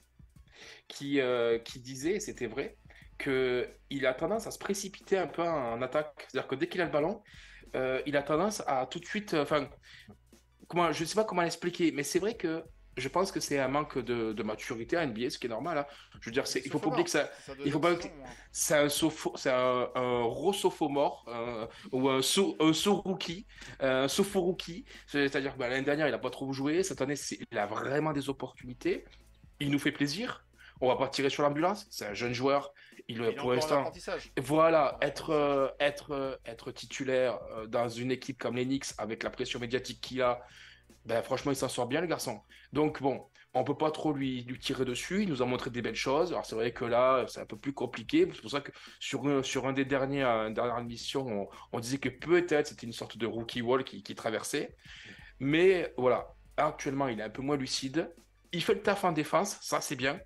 qui, euh, qui disait, et c'était vrai, que il a tendance à se précipiter un peu en attaque. C'est-à-dire que dès qu'il a le ballon, euh, il a tendance à tout de suite, euh, enfin, comment, je sais pas comment l'expliquer, mais c'est vrai que je pense que c'est un manque de, de maturité à N B A, ce qui est normal. Hein. Je veux dire, c'est, il faut pas oublier que ça, C'est sa il faut deuxième pas- saison, hein. c'est un, sopho- c'est un, un rosophomore euh, ou un, so, un so-rookie, un sopho-rookie. C'est-à-dire que bah, l'année dernière, il n'a pas trop joué. Cette année, c'est- il a vraiment des opportunités. Il nous fait plaisir. On va pas tirer sur l'ambulance. C'est un jeune joueur. Il, Il est pour encore en l'instant, apprentissage. voilà, Encore en être, euh, être, euh, être titulaire euh, dans une équipe comme les Knicks avec la pression médiatique qu'il a, ben, franchement, il s'en sort bien, le garçon. Donc, bon, on peut pas trop lui, lui tirer dessus. Il nous a montré des belles choses. Alors, c'est vrai que là, c'est un peu plus compliqué. C'est pour ça que sur, un- sur un des derniers, une dernière émission, on, on disait que peut-être c'était une sorte de rookie wall qui, qui traversait. Mais voilà, actuellement, il est un peu moins lucide. Il fait le taf en défense, ça, c'est bien.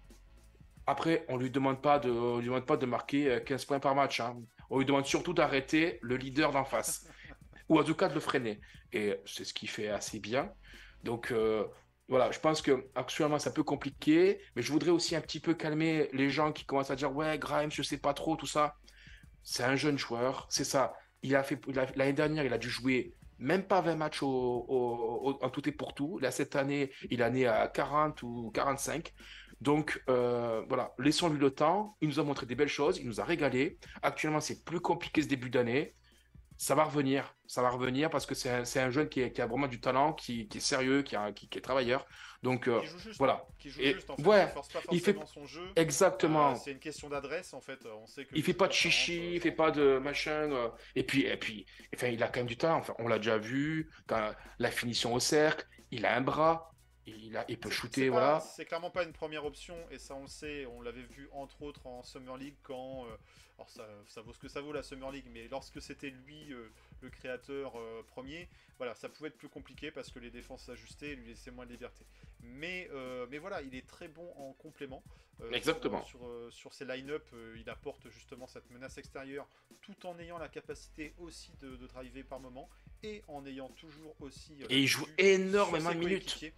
Après, on lui demande pas de, on lui demande pas de marquer euh, quinze points par match. Hein. On lui demande surtout d'arrêter le leader d'en face. Ou en tout cas de le freiner. Et c'est ce qu'il fait assez bien. Donc euh, voilà, je pense que actuellement c'est un peu compliqué, mais je voudrais aussi un petit peu calmer les gens qui commencent à dire ouais, Grimes, je sais pas trop, tout ça. C'est un jeune joueur, c'est ça. Il a fait il a- l'année dernière, il a dû jouer même pas vingt matchs au, au- au- en tout et pour tout. Là, cette année, il en est à quarante ou quarante-cinq. Donc euh, voilà, laissons-lui le temps. Il nous a montré des belles choses, il nous a régalé. Actuellement, c'est plus compliqué ce début d'année. Ça va revenir, ça va revenir parce que c'est un, c'est un jeune qui, est- qui a vraiment du talent, qui, qui est sérieux, qui, a- qui- qui est travailleur. Donc euh, Qui joue juste. voilà. Qui joue Et- juste, en fait. ouais, Il force pas il fait- forcément son jeu. exactement. Euh, c'est une question d'adresse, en fait. On sait que Il fait pas de chichi, il fait pas de machin. euh, et puis, et puis, enfin, il a quand même du talent. Enfin, on l'a déjà vu. Quand la finition au cercle, il a un bras. Il, a, il peut C'est shooter, c'est pas, voilà. c'est clairement pas une première option, et ça on le sait, on l'avait vu entre autres en Summer League quand, euh, alors ça, ça vaut ce que ça vaut la Summer League, mais lorsque c'était lui euh, le créateur euh, premier, voilà, ça pouvait être plus compliqué parce que les défenses s'ajustaient et lui laissaient moins de liberté. Mais, euh, mais voilà, il est très bon en complément. Euh, Exactement. Sur, sur, euh, sur ses line-up, euh, il apporte justement cette menace extérieure tout en ayant la capacité aussi de, de driver par moment et en ayant toujours aussi euh, Et la il joue vue énormément sur de ses minutes. coéquipiers.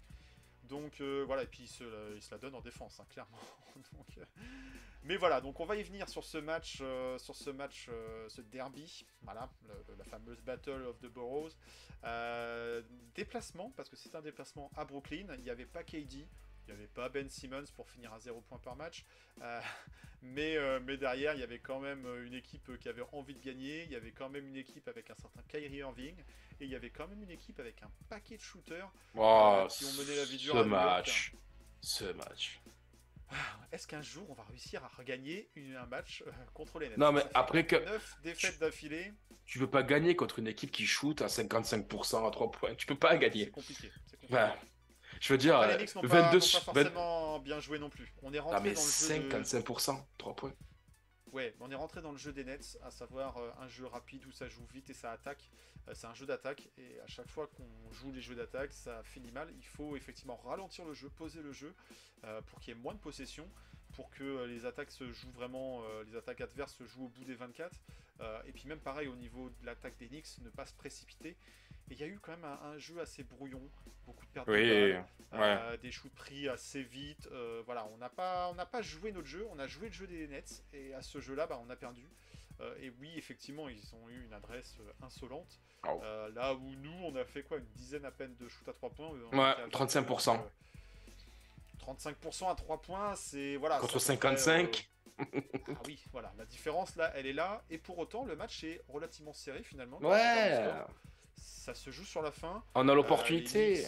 Donc euh, voilà, et puis il se, il se la donne en défense, hein, clairement. donc, euh... Mais voilà, donc on va y venir sur ce match, euh, sur ce match, euh, ce derby, voilà, le, la fameuse Battle of the Boroughs. Euh, déplacement, parce que c'est un déplacement à Brooklyn, il n'y avait pas K D, il n'y avait pas Ben Simmons pour finir à zéro points par match, euh, mais, euh, mais derrière il y avait quand même une équipe qui avait envie de gagner, il y avait quand même une équipe avec un certain Kyrie Irving, et il y avait quand même une équipe avec un paquet de shooters Oh, euh, qui ont mené la vie dure ce à New York. match. Ce match. Est-ce qu'un jour on va réussir à regagner une, un match euh, contre les Nets? Non, mais Ça fait après que neuf défaites d'affilée, tu peux pas gagner contre une équipe qui shoot à cinquante-cinq pour cent à trois points. Tu peux pas c'est gagner. compliqué. c'est compliqué. Enfin, je veux dire, Après, les euh, Knicks n'ont pas, vingt-deux n'ont pas sur vingt. forcément bien joué non plus. On est Ah, rentré mais dans le jeu de... cinquante-cinq pour cent, trois points. Ouais, on est rentré dans le jeu des Nets, à savoir euh, un jeu rapide où ça joue vite et ça attaque. Euh, c'est un jeu d'attaque, et à chaque fois qu'on joue les jeux d'attaque, ça finit mal. Il faut effectivement ralentir le jeu, poser le jeu, euh, pour qu'il y ait moins de possession, pour que euh, les attaques se jouent vraiment, euh, les attaques adverses se jouent au bout des vingt-quatre. Euh, et puis même pareil au niveau de l'attaque des Knicks, ne pas se précipiter. Et il y a eu quand même un, un jeu assez brouillon, beaucoup de pertes Oui, de balles, ouais. euh, des shoots pris assez vite. Euh, voilà, on n'a pas, on n'a pas joué notre jeu, on a joué le jeu des Nets, et à ce jeu-là, bah, on a perdu. Euh, et oui, effectivement, ils ont eu une adresse euh, insolente. Oh. Euh, là où nous, on a fait quoi, une dizaine à peine de shoot à trois points. On Ouais, était à trente-cinq pour cent. vingt, euh, trente-cinq pour cent à trois points, c'est voilà. Contre c'est à peu près, cinquante-cinq. euh, ah oui, voilà, la différence là, elle est là. Et pour autant, le match est relativement serré finalement. Ouais. Ça se joue sur la fin. On a Euh, l'opportunité. les Knicks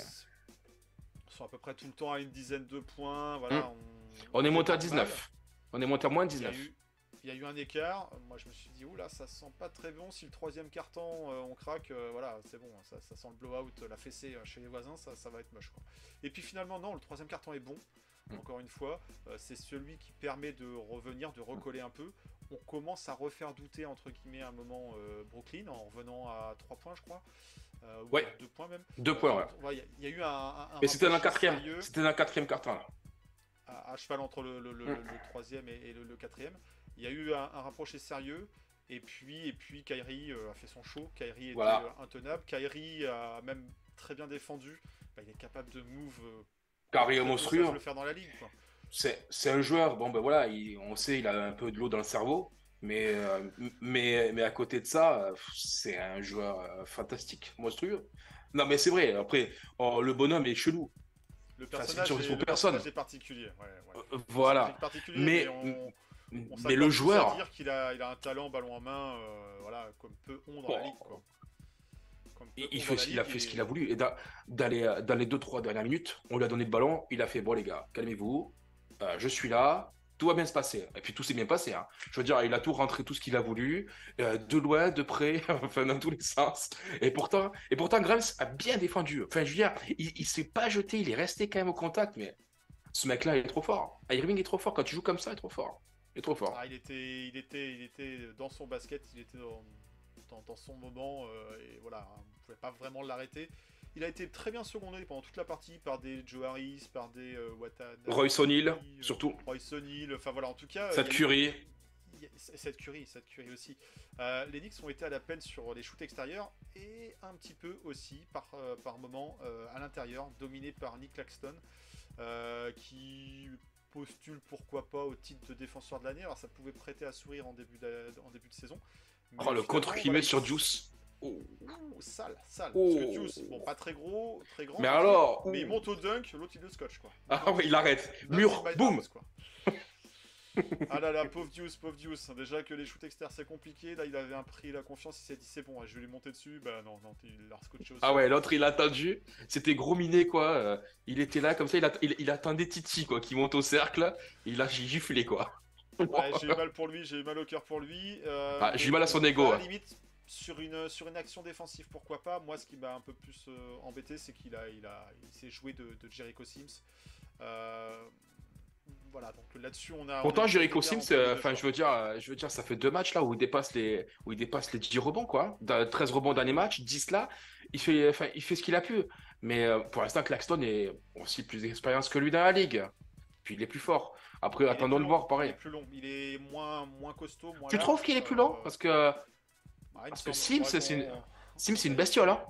sont à peu près tout le temps à une dizaine de points. Voilà, Mm. on, On est fait monté à pas mal. dix-neuf. On est monté à moins de Il y a dix-neuf. eu, il y a eu un écart. Moi, je me suis dit, oula, ça sent pas très bon. Si le troisième carton, euh, on craque, euh, voilà, c'est bon. Ça, ça sent le blowout, la fessée euh, chez les voisins, ça, ça va être moche, quoi. Et puis finalement, non, le troisième carton est bon. Mm. Encore une fois, euh, c'est celui qui permet de revenir, de recoller un peu. On commence à refaire douter, entre guillemets, à un moment euh, Brooklyn, en revenant à trois points, je crois. Euh, ou Ouais. à deux points même. Deux Euh, points, ouais. on- ouais, Il y, a eu un. un- un Mais c'était dans le rapprochement quatrième. sérieux C'était dans le quatrième carton, là. à, à cheval entre le, le- le- Mm. le troisième et, et le, le quatrième. Il y a eu un, un rapproché sérieux. Et puis, et puis Kyrie euh, a fait son show. Kyrie était Voilà. euh, intenable. Kyrie a même très bien défendu. Bah, il est capable de move. Euh, Carré très peu monstrueux. savent le faire dans la ligue, quoi. C'est c'est un joueur, bon ben voilà, il- on sait, il a un peu de l'eau dans le cerveau, mais, euh, mais, mais à côté de ça, euh, c'est un joueur euh, fantastique, monstrueux. Non mais c'est vrai, après, oh, le bonhomme est chelou. Le Enfin, c'est personnage, une est, surprise pour le personne. personnage est particulier. Ouais, ouais. Euh, Voilà. C'est particulier, Mais, mais, on, on mais s'accorde le tous à joueur, dire qu'il a, il a un talent ballon en main, euh, voilà, comme peu ont dans la Oh. ligue, quoi. Comme peu il, ont il dans fait, la il a ligue, fait et- ce qu'il a voulu. Et dans, dans les, dans les deux trois dernières minutes, on lui a donné le ballon, il a fait, bon les gars, calmez-vous, euh, je suis là, tout va bien se passer. Et puis tout s'est bien passé, hein. Je veux dire, il a tout rentré, tout ce qu'il a voulu, euh, de loin, de près, enfin dans tous les sens. Et pourtant, et pourtant Grimes a bien défendu. Enfin, je veux dire, il, il s'est pas jeté, il est resté quand même au contact, mais ce mec-là, il est trop fort. Irving est trop fort. Quand tu joues comme ça, il est trop fort. Il est trop fort. Ah, il était, il était, il était dans son basket, il était dans, dans, dans son moment, euh, et voilà, on ne pouvait pas vraiment l'arrêter. Il a été très bien secondé pendant toute la partie par des Joe Harris, par des euh, Watanabe, Royce O'Neal, euh, surtout. Royce O'Neal, enfin voilà, en tout cas. Cette euh, il y a eu- Curry. il y a- Cette Curry, cette Curry aussi. Euh, les Knicks ont été à la peine sur les shoots extérieurs et un petit peu aussi par, euh, par moment euh, à l'intérieur, dominé par Nick Claxton, euh, qui postule pourquoi pas au titre de défenseur de l'année. Alors ça pouvait prêter à sourire en début de, en début de saison. Mais Oh, le finalement, contre qu'il voilà, met sur il- Juice. Oh. Ouh, sale, sale. Oh. Parce que Juice, bon, pas très gros, très grand. Mais non plus, alors, mais il ouh. monte au dunk, l'autre il le scotch, quoi. Ah oui, il arrête. Dunk Mur, in my boum. arms, quoi. Ah là là, pauvre Deuce, pauvre Deuce. Déjà que les shoots externes c'est compliqué, là il avait un prix la confiance, il s'est dit c'est bon, je vais lui monter dessus. Bah non, non, il l'a scotché aussi. Ah ouais, l'autre il a attendu. C'était gros minet quoi. Euh, il était là comme ça, il, att- il, il attendait Titi quoi, qui monte au cercle. Il a giflé quoi. Ouais, j'ai eu mal pour lui, j'ai eu mal au cœur pour lui. Euh, Ah, j'ai eu mais mal à bon, son ego, là, hein. limite, sur une, sur une action défensive, pourquoi pas. Moi, ce qui m'a un peu plus euh, embêté, c'est qu'il a, il a, il s'est joué de, de Jericho Sims. Euh, voilà, donc là-dessus, on a. Pourtant, on a Jericho des Sims, entre les deux enfin, joueurs. je veux dire, euh, je veux dire, ça fait deux matchs là où il dépasse les, où il dépasse les dix rebonds, quoi. Dans- treize rebonds dans les matchs, dix là. Il fait, enfin, il fait ce qu'il a pu. Mais euh, pour l'instant, Claxton est aussi plus d'expérience que lui dans la ligue. Puis il est plus fort. Après, Il est attendons plus de long, voir, il est pareil. plus long, il est moins, moins costaud, moins Tu trouves large. qu'il est plus lent? euh, Parce que, bah, il me parce que semble, Sims, faudra c'est une, qu'on- Sims, c'est on une va bestiole, essayer. hein.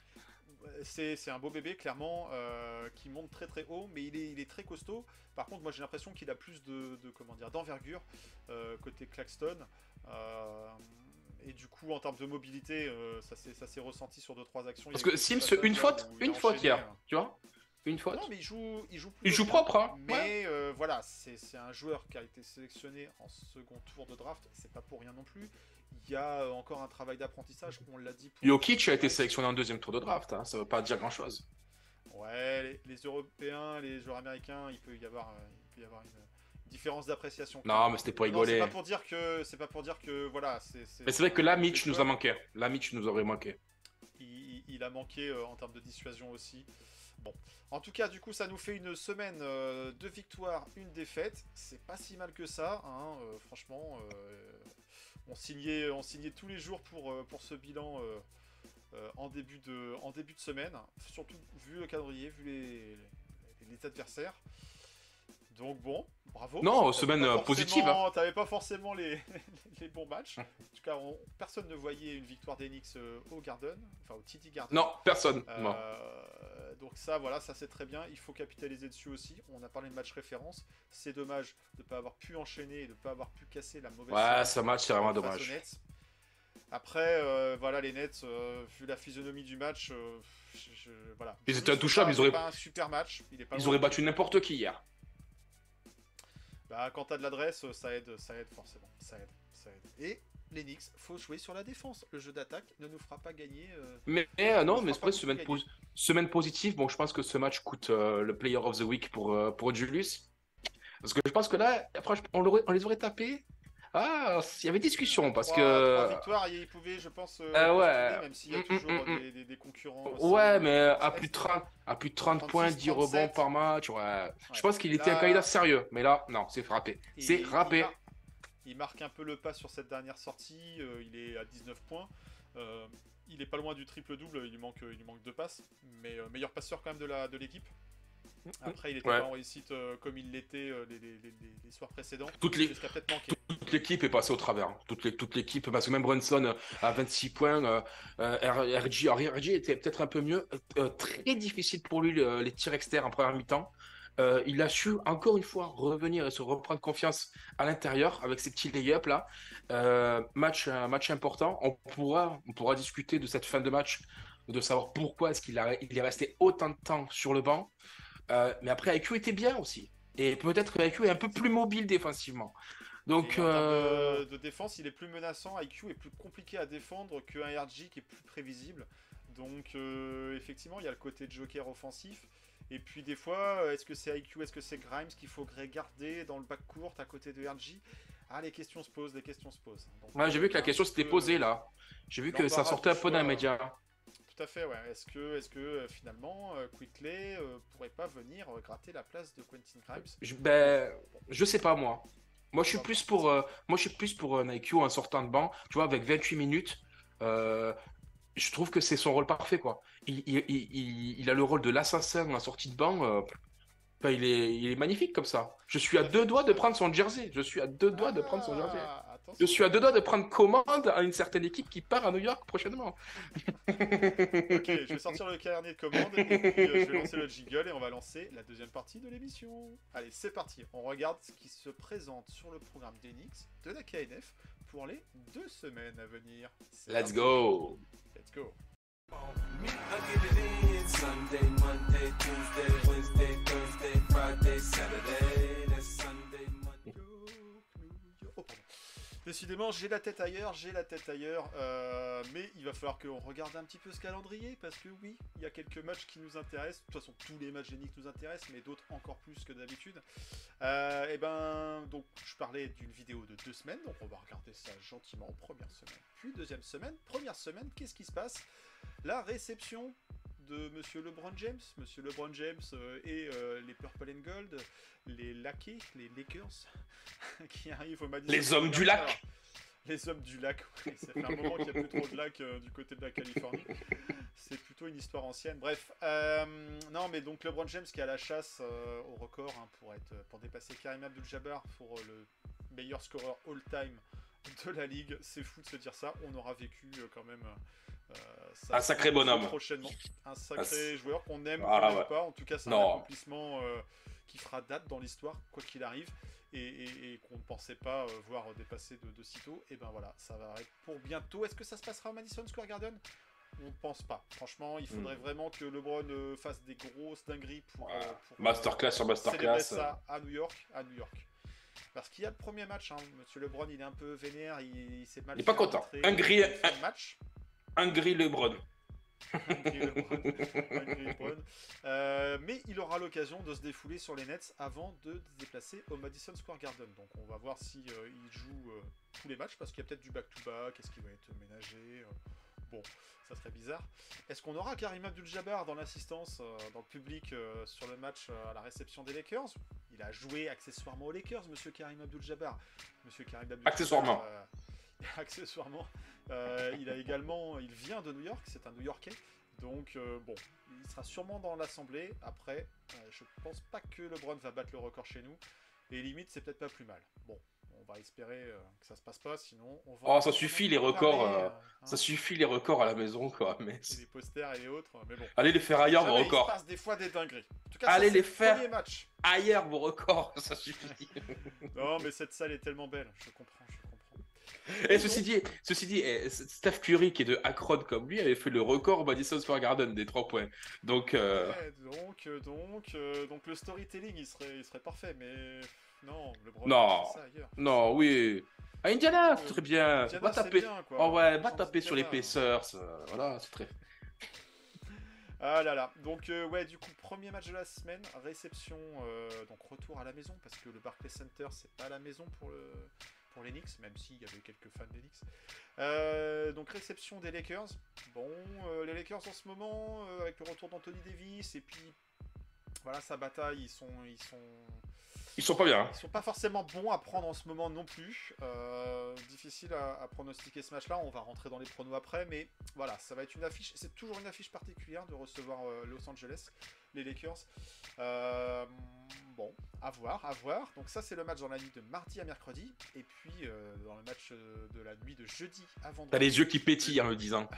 C'est c'est un beau bébé, clairement, euh, qui monte très très haut, mais il est, il est très costaud. Par contre, moi j'ai l'impression qu'il a plus de, de comment dire, d'envergure euh, côté Claxton. Euh, et du coup, en termes de mobilité, euh, ça s'est ça s'est ressenti sur deux trois actions. Il y Parce a eu que quelques Sims, passages une là faute, où il a une faute enchaîné, hier, euh. tu vois? Une faute. Non, mais il joue, il joue Il plutôt joue bien, propre, hein. mais Ouais. euh, voilà, c'est c'est un joueur qui a été sélectionné en second tour de draft. C'est pas pour rien non plus. Il y a euh, encore un travail d'apprentissage, on l'a dit pour Jokic a été Grimes. sélectionné en deuxième tour de draft, hein. Ça veut pas dire grand-chose. Ouais, les, les Européens, les joueurs américains, il peut y avoir, euh, il peut y avoir une différence d'appréciation. Non, mais c'était pour Non, c'est rigoler. pas pour dire que, c'est pas pour dire que, voilà, c'est. Mais c'est vrai que là, un mauvais Mitch nous a joueur. manqué. Là, Mitch nous aurait manqué. Il, il- il a manqué euh, en termes de dissuasion aussi. Bon, en tout cas, du coup, ça nous fait une semaine euh, de victoire, une défaite. C'est pas si mal que ça, hein, euh, franchement. euh, on signait, on signait tous les jours pour, euh, pour ce bilan. euh, euh, en, début de, en début de semaine, surtout vu le calendrier, vu les, les, les adversaires. Donc bon, bravo. Non, T'avais semaine pas euh, positive, hein. forcément- T'avais pas forcément les, les bons matchs. En tout cas, on- personne ne voyait une victoire d'Enix euh, au Garden, enfin au T D Garden. Non, personne. Euh, Non. donc ça, voilà, ça c'est très bien. Il faut capitaliser dessus aussi. On a parlé de match référence. C'est dommage de ne pas avoir pu enchaîner et de ne pas avoir pu casser la mauvaise Ouais, série ce match, c'est vraiment face aux dommage. Nets. Après, euh, voilà, les Nets, euh, vu la physionomie du match, euh, je- je- voilà. Ils Je étaient trouve intouchables, pas- ils c'est auraient- pas un super match. Il est pas Ils loin auraient du battu tout. n'importe qui hier. Bah, quand t'as de l'adresse, ça aide, ça aide forcément. Ça aide, ça aide. Et les Knicks, faut jouer sur la défense. Le jeu d'attaque ne nous fera pas gagner. euh, Mais, mais, euh, ne non, nous mais fera c'est pas vrai, beaucoup semaine, gagner. pos- semaine positive. Bon, je pense que ce match coûte euh, le Player of the Week pour, euh, pour Julius. Parce que je pense que là, franchement, on, l'aurait- on les aurait tapés. Ah, il y avait discussion parce trois, que. trois victoires, il pouvait, je pense, euh, Ah ouais. postuler, même s'il y a Mm, toujours mm, mm, des, des- des concurrents. Ouais, assez- mais à assez plus de extra. trente, à plus de trente points, trente-six, dix rebonds trente-sept. par match. Ouais. Je Ouais. pense qu'il était un Là- candidat sérieux. Mais là, non, c'est frappé. Et C'est il râpé. mar- Il marque un peu le pas sur cette dernière sortie. euh, il est à dix-neuf points. Euh, il est pas loin du triple-double. Il lui manque, il lui manque deux passes. Mais euh, meilleur passeur quand même de la de l'équipe. Après, il était Ouais. pas en réussite euh, comme il l'était euh, les, les- les- les soirs précédents. Toutes les- C'est ce qui a peut-être manqué. Toute l'équipe est passée au travers. Toute les- toute l'équipe, parce que même Brunson euh, à vingt-six points, euh, euh, R- RG, alors, R G était peut-être un peu mieux. Euh, très difficile pour lui le- les tirs externes en première mi-temps. Euh, il a su encore une fois revenir et se reprendre confiance à l'intérieur avec ses petits lay-ups là. Euh, match, un match important. On pourra, on pourra discuter de cette fin de match, de savoir pourquoi est-ce qu'il a, il est resté autant de temps sur le banc. Euh, mais après, I Q était bien aussi. Et peut-être que I Q est un peu plus mobile défensivement. Donc, Et en termes euh, de, de défense, il est plus menaçant. I Q est plus compliqué à défendre qu'un R G qui est plus prévisible. Donc, euh, effectivement, il y a le côté joker offensif. Et puis, des fois, est-ce que c'est I Q, est-ce que c'est Grimes qu'il faudrait garder dans le back court à côté de R G? Ah, les questions se posent, les questions se posent. Donc, ouais, j'ai vu que la un question petit s'était peu, posée là. J'ai vu que ça l'embarras sortait un du peu d'un choix. média. Tout à fait, ouais. Est-ce que, est-ce que euh, finalement, euh, Quickley euh, pourrait pas venir euh, gratter la place de Quentin Grimes? Je, ben, je sais pas moi. Moi, je suis plus pour, euh, moi, je suis plus pour un I Q en sortant de banc. Tu vois, avec vingt-huit minutes, euh, je trouve que c'est son rôle parfait, quoi. Il, il, il, il- il a le rôle de l'assassin en sortie de banc. euh, enfin, il est, il est magnifique comme ça. Je suis à deux doigts de prendre son jersey. Je suis à deux doigts de prendre son jersey. Ah, attention. Je suis à deux doigts de prendre commande à une certaine équipe qui part à New York prochainement. Ok, je vais sortir le carnet de commande et puis euh, je vais lancer le jingle et on va lancer la deuxième partie de l'émission. Allez, c'est parti. On regarde ce qui se présente sur le programme d'Enix de la K N F pour les deux semaines à venir. C'est Let's parti. go. Let's go. Me, I get it in Sunday, Monday, Tuesday, Wednesday, Thursday, Friday, Saturday. That's Sunday, Monday. Oh, pardon. Décidément, j'ai la tête ailleurs, j'ai la tête ailleurs, euh, mais il va falloir qu'on regarde un petit peu ce calendrier, parce que oui, il y a quelques matchs qui nous intéressent, de toute façon tous les matchs d'Enix nous intéressent, mais d'autres encore plus que d'habitude. Euh, et ben, donc je parlais d'une vidéo de deux semaines, donc on va regarder ça gentiment, première semaine, puis deuxième semaine. Première semaine, qu'est-ce qui se passe? La réception de Monsieur LeBron James, Monsieur LeBron James euh, et euh, les Purple and Gold, les laquais, les Lakers, qui arrivent au Madison. Les hommes du lac. Alors, les hommes du lac, oui, ça fait un moment qu'il n'y a plus trop de lacs euh, du côté de la Californie. C'est plutôt une histoire ancienne. Bref, euh, non, mais donc LeBron James qui est à la chasse euh, au record hein, pour, être, pour dépasser Kareem Abdul-Jabbar pour euh, le meilleur scoreur all-time de la ligue. C'est fou de se dire ça. On aura vécu euh, quand même euh, ça, un sacré bonhomme. Prochainement. Un sacré ah, joueur qu'on aime ah, ou qu'on n'aime ouais. pas. En tout cas, c'est un non. accomplissement euh, qui fera date dans l'histoire, quoi qu'il arrive. Et, et, et qu'on ne pensait pas euh, voir dépasser de, de sitôt, et ben voilà, ça va être pour bientôt. Est-ce que ça se passera au Madison Square Garden? On ne pense pas. Franchement, il faudrait mm. vraiment que LeBron euh, fasse des grosses dingueries pour, ouais. euh, pour masterclass euh, sur masterclass. ça à New York, à New York. Parce qu'il y a le premier match, hein. Monsieur LeBron, il est un peu vénère, il, il s'est mal. Il est pas content. Un gris, un match. Un gris LeBron. euh, mais il aura l'occasion de se défouler sur les Nets avant de se déplacer au Madison Square Garden. Donc on va voir si euh, il joue euh, tous les matchs parce qu'il y a peut-être du back-to-back. Est-ce qu'il va être ménagé? Bon, ça serait bizarre. Est-ce qu'on aura Kareem Abdul-Jabbar dans l'assistance, euh, dans le public euh, sur le match euh, à la réception des Lakers? Il a joué accessoirement aux Lakers, Monsieur Kareem Abdul-Jabbar. Monsieur Kareem Abdul-Jabbar. Accessoirement. Euh, accessoirement. Euh, il a également, il vient de New York, c'est un New-Yorkais, donc euh, bon, il sera sûrement dans l'assemblée. Après, euh, je pense pas que LeBron va battre le record chez nous, et limite c'est peut-être pas plus mal. Bon, on va espérer euh, que ça se passe pas, sinon on va. Oh, ça suffit les records, euh, hein. Ça suffit les records à la maison quoi. Mais et les posters et les autres, mais bon. Allez les faire ailleurs vos records. Il se passe des fois des dingueries. En tout cas, allez ça, les le faire match. ailleurs vos records, ça suffit. Non, mais cette salle est tellement belle, je comprends, je comprends. Et ceci dit, ceci dit, Steph Curry qui est de Akron comme lui avait fait le record au Madison Square Garden des trois points. Donc, euh... ouais, donc, donc, euh, donc le storytelling il serait, il serait parfait, mais non, le non, ça ailleurs. non, oui. À Indiana, c'est très bien. Indiana, va taper, bien, quoi. oh ouais, va taper sur les Pacers. Euh, voilà, c'est très. Ah là là, donc euh, ouais, du coup, premier match de la semaine, réception, euh, donc retour à la maison, parce que le Barclays Center, c'est pas la maison pour le pour les Knicks, même s'il y avait quelques fans des Knicks. Euh, donc réception des Lakers. Bon, euh, les Lakers en ce moment, euh, avec le retour d'Anthony Davis, et puis voilà, sa bataille, ils sont, ils sont, ils sont pas bien. Hein. Ils sont pas forcément bons à prendre en ce moment non plus. Euh, difficile à, à pronostiquer ce match-là. On va rentrer dans les pronos après, mais voilà, ça va être une affiche. C'est toujours une affiche particulière de recevoir euh, Los Angeles, les Lakers. Euh, bon, à voir, à voir. Donc ça, c'est le match dans la nuit de mardi à mercredi, et puis euh, dans le match de la nuit de jeudi à vendredi. T'as les yeux qui pétillent en le disant.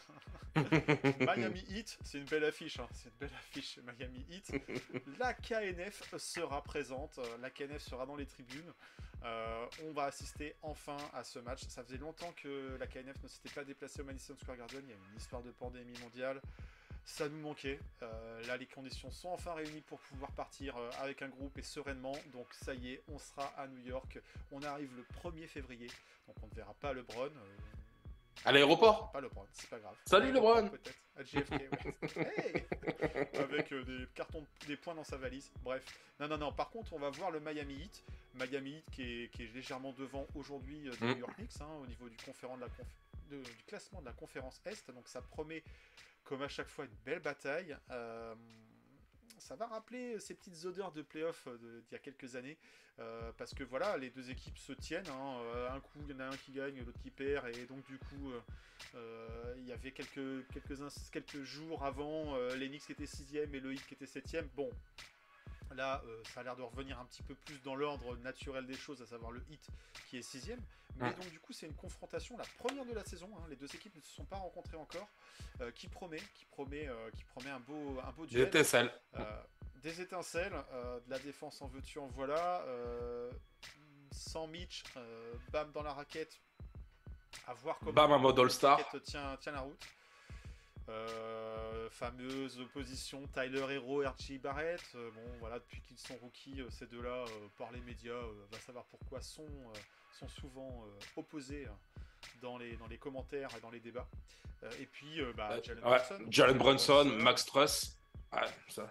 Miami Heat, c'est une belle affiche, hein. C'est une belle affiche, Miami Heat. La K N F sera présente, la K N F sera dans les tribunes. Euh, on va assister enfin à ce match. Ça faisait longtemps que la K N F ne s'était pas déplacée au Madison Square Garden. Il y a une histoire de pandémie mondiale. Ça nous manquait. Euh, là, les conditions sont enfin réunies pour pouvoir partir euh, avec un groupe et sereinement. Donc, ça y est, on sera à New York. On arrive le premier février. Donc, on ne verra pas LeBron. Euh, à l'aéroport. Pas LeBron, c'est pas grave. Salut LeBron. Peut-être. À J F K, ouais. Hey avec euh, des cartons, des points dans sa valise. Bref. Non, non, non. Par contre, on va voir le Miami Heat. Miami Heat qui est, qui est légèrement devant aujourd'hui euh, des mm. New York Knicks hein, au niveau du, conférent de la conf... de, du classement de la conférence Est. Donc, ça promet, comme à chaque fois, une belle bataille. Euh... Ça va rappeler ces petites odeurs de play-off d'il y a quelques années. Euh, parce que voilà, les deux équipes se tiennent. Hein. Un coup, il y en a un qui gagne, l'autre qui perd. Et donc, du coup, euh, il y avait quelques, quelques, quelques jours avant, euh, les Knicks qui étaient sixième et le Heat qui était septième. Bon, là, euh, ça a l'air de revenir un petit peu plus dans l'ordre naturel des choses, à savoir le Heat qui est sixième. Mais ouais. Donc, du coup, c'est une confrontation, la première de la saison. Hein. Les deux équipes ne se sont pas rencontrées encore. Euh, qui promet, qui promet, euh, qui promet un beau, un beau duel. Des étincelles. Euh, des étincelles, euh, de la défense en veux-tu en voilà. Euh, sans Mitch, euh, Bam dans la raquette. À voir comment Bam en mode All-Star. Tient, tient la route. Euh, fameuse opposition Tyler Hero, R J Barrett. Euh, bon, voilà, depuis qu'ils sont rookies, euh, ces deux-là, euh, par les médias, euh, va savoir pourquoi, sont, euh, sont souvent euh, opposés euh, dans, les, dans les commentaires et dans les débats. Euh, et puis, euh, bah, Jalen Ouais, Brunson. Jalen Brunson, Brunson. Max Truss. Ouais, ça.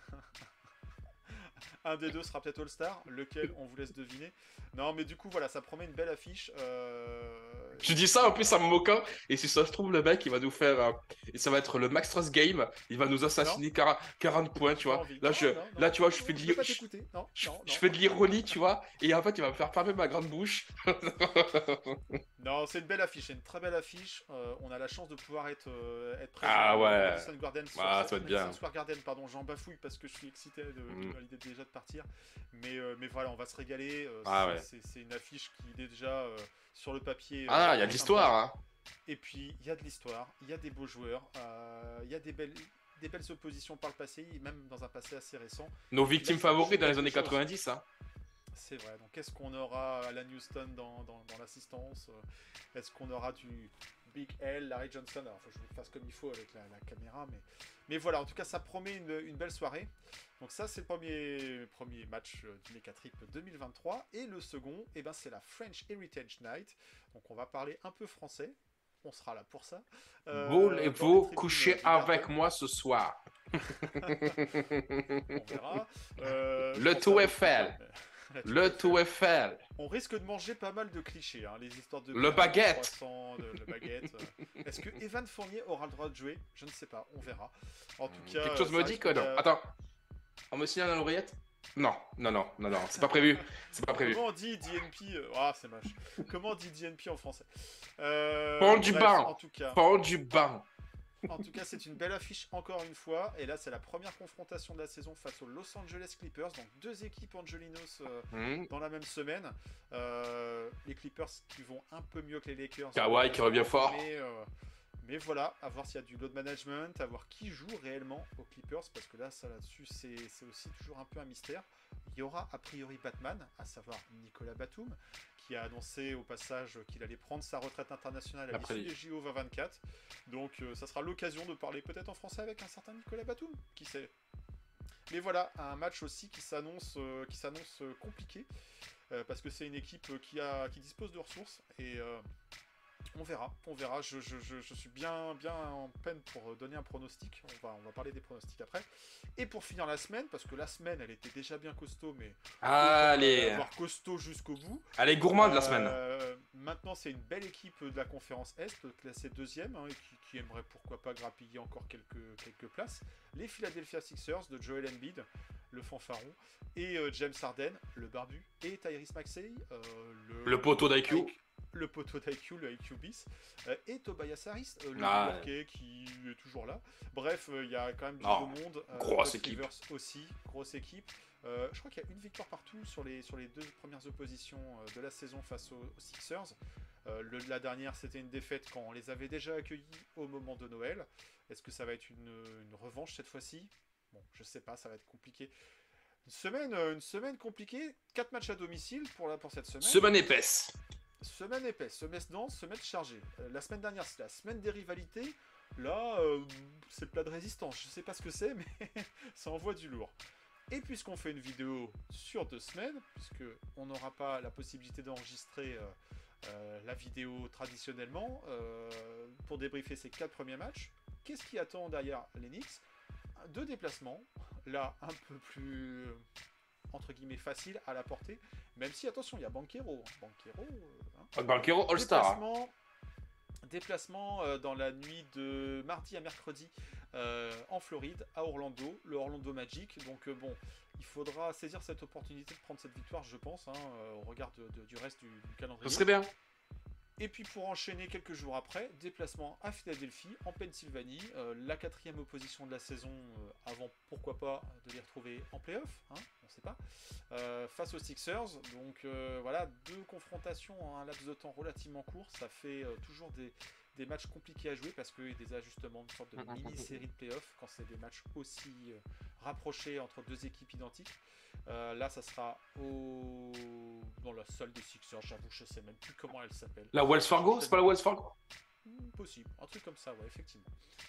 Un des deux sera peut-être All-Star, lequel on vous laisse deviner. Non, mais du coup, voilà, ça promet une belle affiche. Euh... Je dis ça en plus en me moquant, et si ça se trouve, le mec il va nous faire. euh, Et ça va être le Max Truss Game, il va nous assassiner quarante, quarante points, tu Pas vois. envie. Là, Non, je, non, non, là, tu vois, je non, fais de je l'i- vais pas je- t'écouter. Non, je- non, je non. fais de l'ironie, tu vois, et en fait, il va me faire fermer ma grande bouche. Non, c'est une belle affiche, c'est une très belle affiche. Euh, on a la chance de pouvoir être, euh, être présent Ah au ouais. Madison Garden. Sur Ah, cette- ça va être bien. Madison Square Garden, pardon, j'en bafouille parce que je suis excité de, Mm. de l'idée déjà de partir. Mais, euh, mais voilà, on va se régaler. Euh, Ah c'est, ouais. c'est- c'est une affiche qui est déjà euh, sur le papier. euh, Ah, il y a de sympa. l'histoire, hein. Et puis, il y a de l'histoire, il y a des beaux joueurs, euh, il y a des belles, des belles oppositions par le passé, même dans un passé assez récent. Nos victimes Là, ça favoris joue dans les quelque années chose. quatre-vingt-dix, hein. C'est vrai. Donc, est-ce qu'on aura Alan Houston dans, dans, dans l'assistance? Est-ce qu'on aura du Big L, Larry Johnson? Alors, faut que je le fasse comme il faut avec la, la caméra. Mais, mais voilà, en tout cas, ça promet une, une belle soirée. Donc ça, c'est le premier, premier match du Mecha Trip deux mille vingt-trois. Et le second, eh ben, c'est la French Heritage Night. Donc, on va parler un peu français. On sera là pour ça. Euh, Voulez-vous coucher avec moi ce soir? On verra. Euh, Le je tout pense à- Eiffel. La Tour Le Eiffel. tout Eiffel. On risque de manger pas mal de clichés, hein, les histoires de Le de baguette. croissant, de, le baguette. euh. Est-ce que Evan Fournier aura le droit de jouer? Je ne sais pas, on verra. En tout cas, Quelque chose ça me dit risque que non. d'être- Attends. On me signale à l'oreillette? Non, non, non, non, non, c'est pas prévu. C'est pas prévu. Comment on dit D N P euh, Ah, c'est moche. Comment on dit D N P en français euh, Pont du bref, banc. En tout cas, Fond du banc. en tout cas, c'est une belle affiche encore une fois. Et là, c'est la première confrontation de la saison face aux Los Angeles Clippers. Donc deux équipes Angelinos euh, Hmm. dans la même semaine. Euh, les Clippers qui vont un peu mieux que les Lakers. Kawhi qui revient fort. Mais, euh, mais voilà, à voir s'il y a du load management, à voir qui joue réellement aux Clippers, parce que là, ça là-dessus, c'est c'est aussi toujours un peu un mystère. Il y aura a priori Batman, à savoir Nicolas Batum, qui a annoncé au passage qu'il allait prendre sa retraite internationale à Après l'issue les- des J O vingt vingt-quatre. Donc euh, ça sera l'occasion de parler peut-être en français avec un certain Nicolas Batum, qui sait. Mais voilà, un match aussi qui s'annonce euh, qui s'annonce euh, compliqué, euh, parce que c'est une équipe euh, qui, a, qui dispose de ressources, et euh, on verra, on verra. Je, je, je, je suis bien, bien en peine pour donner un pronostic. On va, on va parler des pronostics après. Et pour finir la semaine, parce que la semaine, elle était déjà bien costaud, mais Allez. avoir costaud jusqu'au bout. Allez, gourmand de la Euh, semaine. Maintenant, c'est une belle équipe de la conférence Est, classée deuxième, hein, et qui, qui aimerait pourquoi pas grappiller encore quelques, quelques places. Les Philadelphia Sixers de Joel Embiid, le fanfaron, et euh, James Harden, le barbu, et Tyrese Maxey, euh, le, Le poteau d'I Q. le poteau d'I Q, le I Q bis, euh, et Tobias Harris, euh, le Ah, New-Yorkais qui est toujours là. Bref, euh, il y a quand même du Oh, beau monde. Euh, grosse Doc équipe. Rivers aussi, grosse équipe. Euh, je crois qu'il y a une victoire partout sur les, sur les deux premières oppositions euh, de la saison face aux, aux Sixers. Euh, le, la dernière, c'était une défaite quand on les avait déjà accueillis au moment de Noël. Est-ce que ça va être une, une revanche cette fois-ci? Bon, je sais pas, ça va être compliqué. Une semaine, euh, une semaine compliquée, quatre matchs à domicile pour, la, pour cette semaine. Semaine épaisse. Semaine épaisse, semaine dense, semaine chargée. Euh, la semaine dernière, c'est la semaine des rivalités. Là, euh, c'est le plat de résistance. Je sais pas ce que c'est, mais ça envoie du lourd. Et puisqu'on fait une vidéo sur deux semaines, puisque on n'aura pas la possibilité d'enregistrer euh, euh, la vidéo traditionnellement, euh, pour débriefer ces quatre premiers matchs, qu'est-ce qui attend derrière les Knicks? Deux déplacements, là un peu plus euh, entre guillemets facile à la portée, même si attention, il y a Banchero. Banchero, euh, hein. Banquero All-Star. hein. Déplacement, déplacement euh, dans la nuit de mardi à mercredi euh, en Floride, à Orlando, le Orlando Magic. Donc euh, bon, il faudra saisir cette opportunité de prendre cette victoire, je pense, hein, euh, au regard de- de- du reste du, du calendrier. Ce serait bien. Et puis pour enchaîner quelques jours après, déplacement à Philadelphie, en Pennsylvanie, euh, la quatrième opposition de la saison, euh, avant pourquoi pas de les retrouver en playoff, hein, on ne sait pas, euh, face aux Sixers. Donc euh, voilà, deux confrontations en un laps de temps relativement court, ça fait euh, toujours des, des matchs compliqués à jouer parce qu'il y a des ajustements, une sorte de mini-série de playoff quand c'est des matchs aussi euh, rapprochés entre deux équipes identiques. Euh, là, ça sera au... dans la salle des Sixers, j'avoue, je sais même plus comment elle s'appelle. La Wells Fargo? C'est pas la Wells Fargo? Hmm, Possible, un truc comme ça, ouais, effectivement.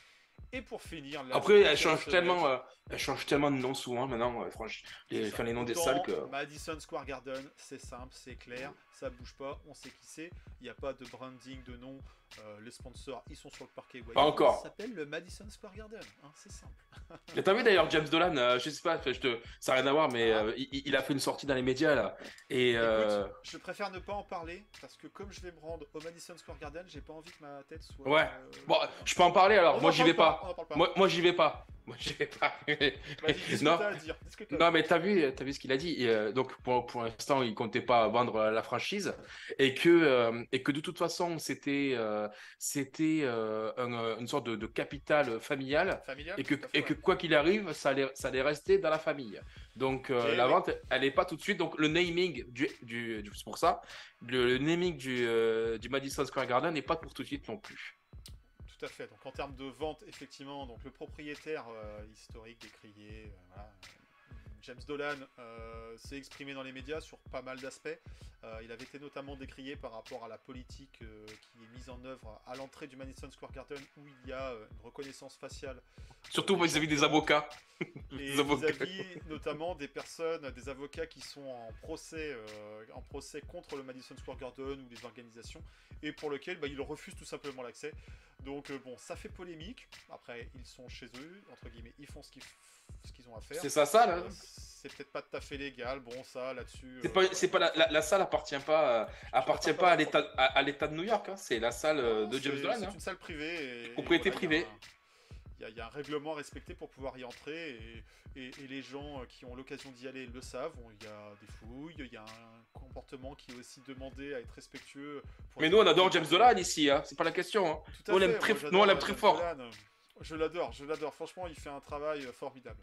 Et pour finir, la Après, elle deuxième change semaine, tellement, euh, elle change tellement de nom souvent maintenant. euh, franchement, les, c'est ça. enfin, les noms des Autant salles que. Madison Square Garden, c'est simple, c'est clair, ça bouge pas, on sait qui c'est. Il n'y a pas de branding, de nom. Euh, les sponsors, ils sont sur le parquet. Pas Voyez, encore. ça s'appelle le Madison Square Garden. Hein, c'est simple. Et t'as vu d'ailleurs James Dolan, euh, je sais pas, enfin, je te... ça n'a rien à voir, mais Ah. euh, il, il a fait une sortie dans les médias là. Et euh, Écoute, je préfère ne pas en parler parce que comme je vais me rendre au Madison Square Garden, j'ai pas envie que ma tête soit. ouais. euh, Bon, je peux en parler alors. On Moi en j'y vais parle pas. on en parle pas. Moi, moi j'y vais pas. Moi j'y vais pas. Vas-y, dis ce que Non. t'as à dire. dis ce que t'as à Non, dire. mais t'as vu, t'as vu ce qu'il a dit. Et, euh, donc pour, pour l'instant, il comptait pas vendre la franchise et que euh, et que de toute façon, c'était euh, c'était euh, un- une sorte de, de capital familial Familial, et que tout à fait, et que ouais. quoi qu'il arrive, ça allait ça allait rester dans la famille. Donc euh, Et la oui. vente, elle est pas tout de suite. Donc le naming du du, du- c'est pour ça, le, le naming du euh, du Madison Square Garden n'est pas pour tout de suite non plus. Tout à fait. Donc en termes de vente, effectivement, donc le propriétaire euh, historique décrié, euh, voilà, James Dolan euh, s'est exprimé dans les médias sur pas mal d'aspects. Euh, il avait été notamment décrié par rapport à la politique euh, qui est mise en œuvre à l'entrée du Madison Square Garden où il y a euh, une reconnaissance faciale. Surtout des vis-à-vis des gens qui avocats. Et Des avocats. vis-à-vis notamment des personnes, des avocats qui sont en procès, euh, en procès contre le Madison Square Garden ou les organisations, et pour lequel bah, ils refusent tout simplement l'accès. Donc euh, bon, ça fait polémique. Après, ils sont chez eux, entre guillemets, ils font ce qu'ils, ce qu'ils ont à faire. C'est ça, ça là. Euh, c'est peut-être pas tout à fait légal. Bon, ça là-dessus. C'est euh, pas, c'est pas la, la, la salle appartient pas, euh, appartient préfère pas pas à l'État, à, à l'État de New York. Hein. C'est la salle euh, non, de James c'est, Dolan. c'est Hein. une salle privée. Et, Propriété et voilà, il y a privée. un- Il y, a, il y a un règlement à respecter pour pouvoir y entrer et, et- et les gens qui ont l'occasion d'y aller le savent. On- Il y a des fouilles, il y a un comportement qui est aussi demandé à être respectueux. pour Mais être nous, on adore James respectueux. Dolan ici. Hein. C'est pas la question. Hein. Tout à Nous, on fait, l'aime très, moi, nous, on j'adore l'aime très James fort. Dolan. Je l'adore, je l'adore. Franchement, il fait un travail euh, formidable.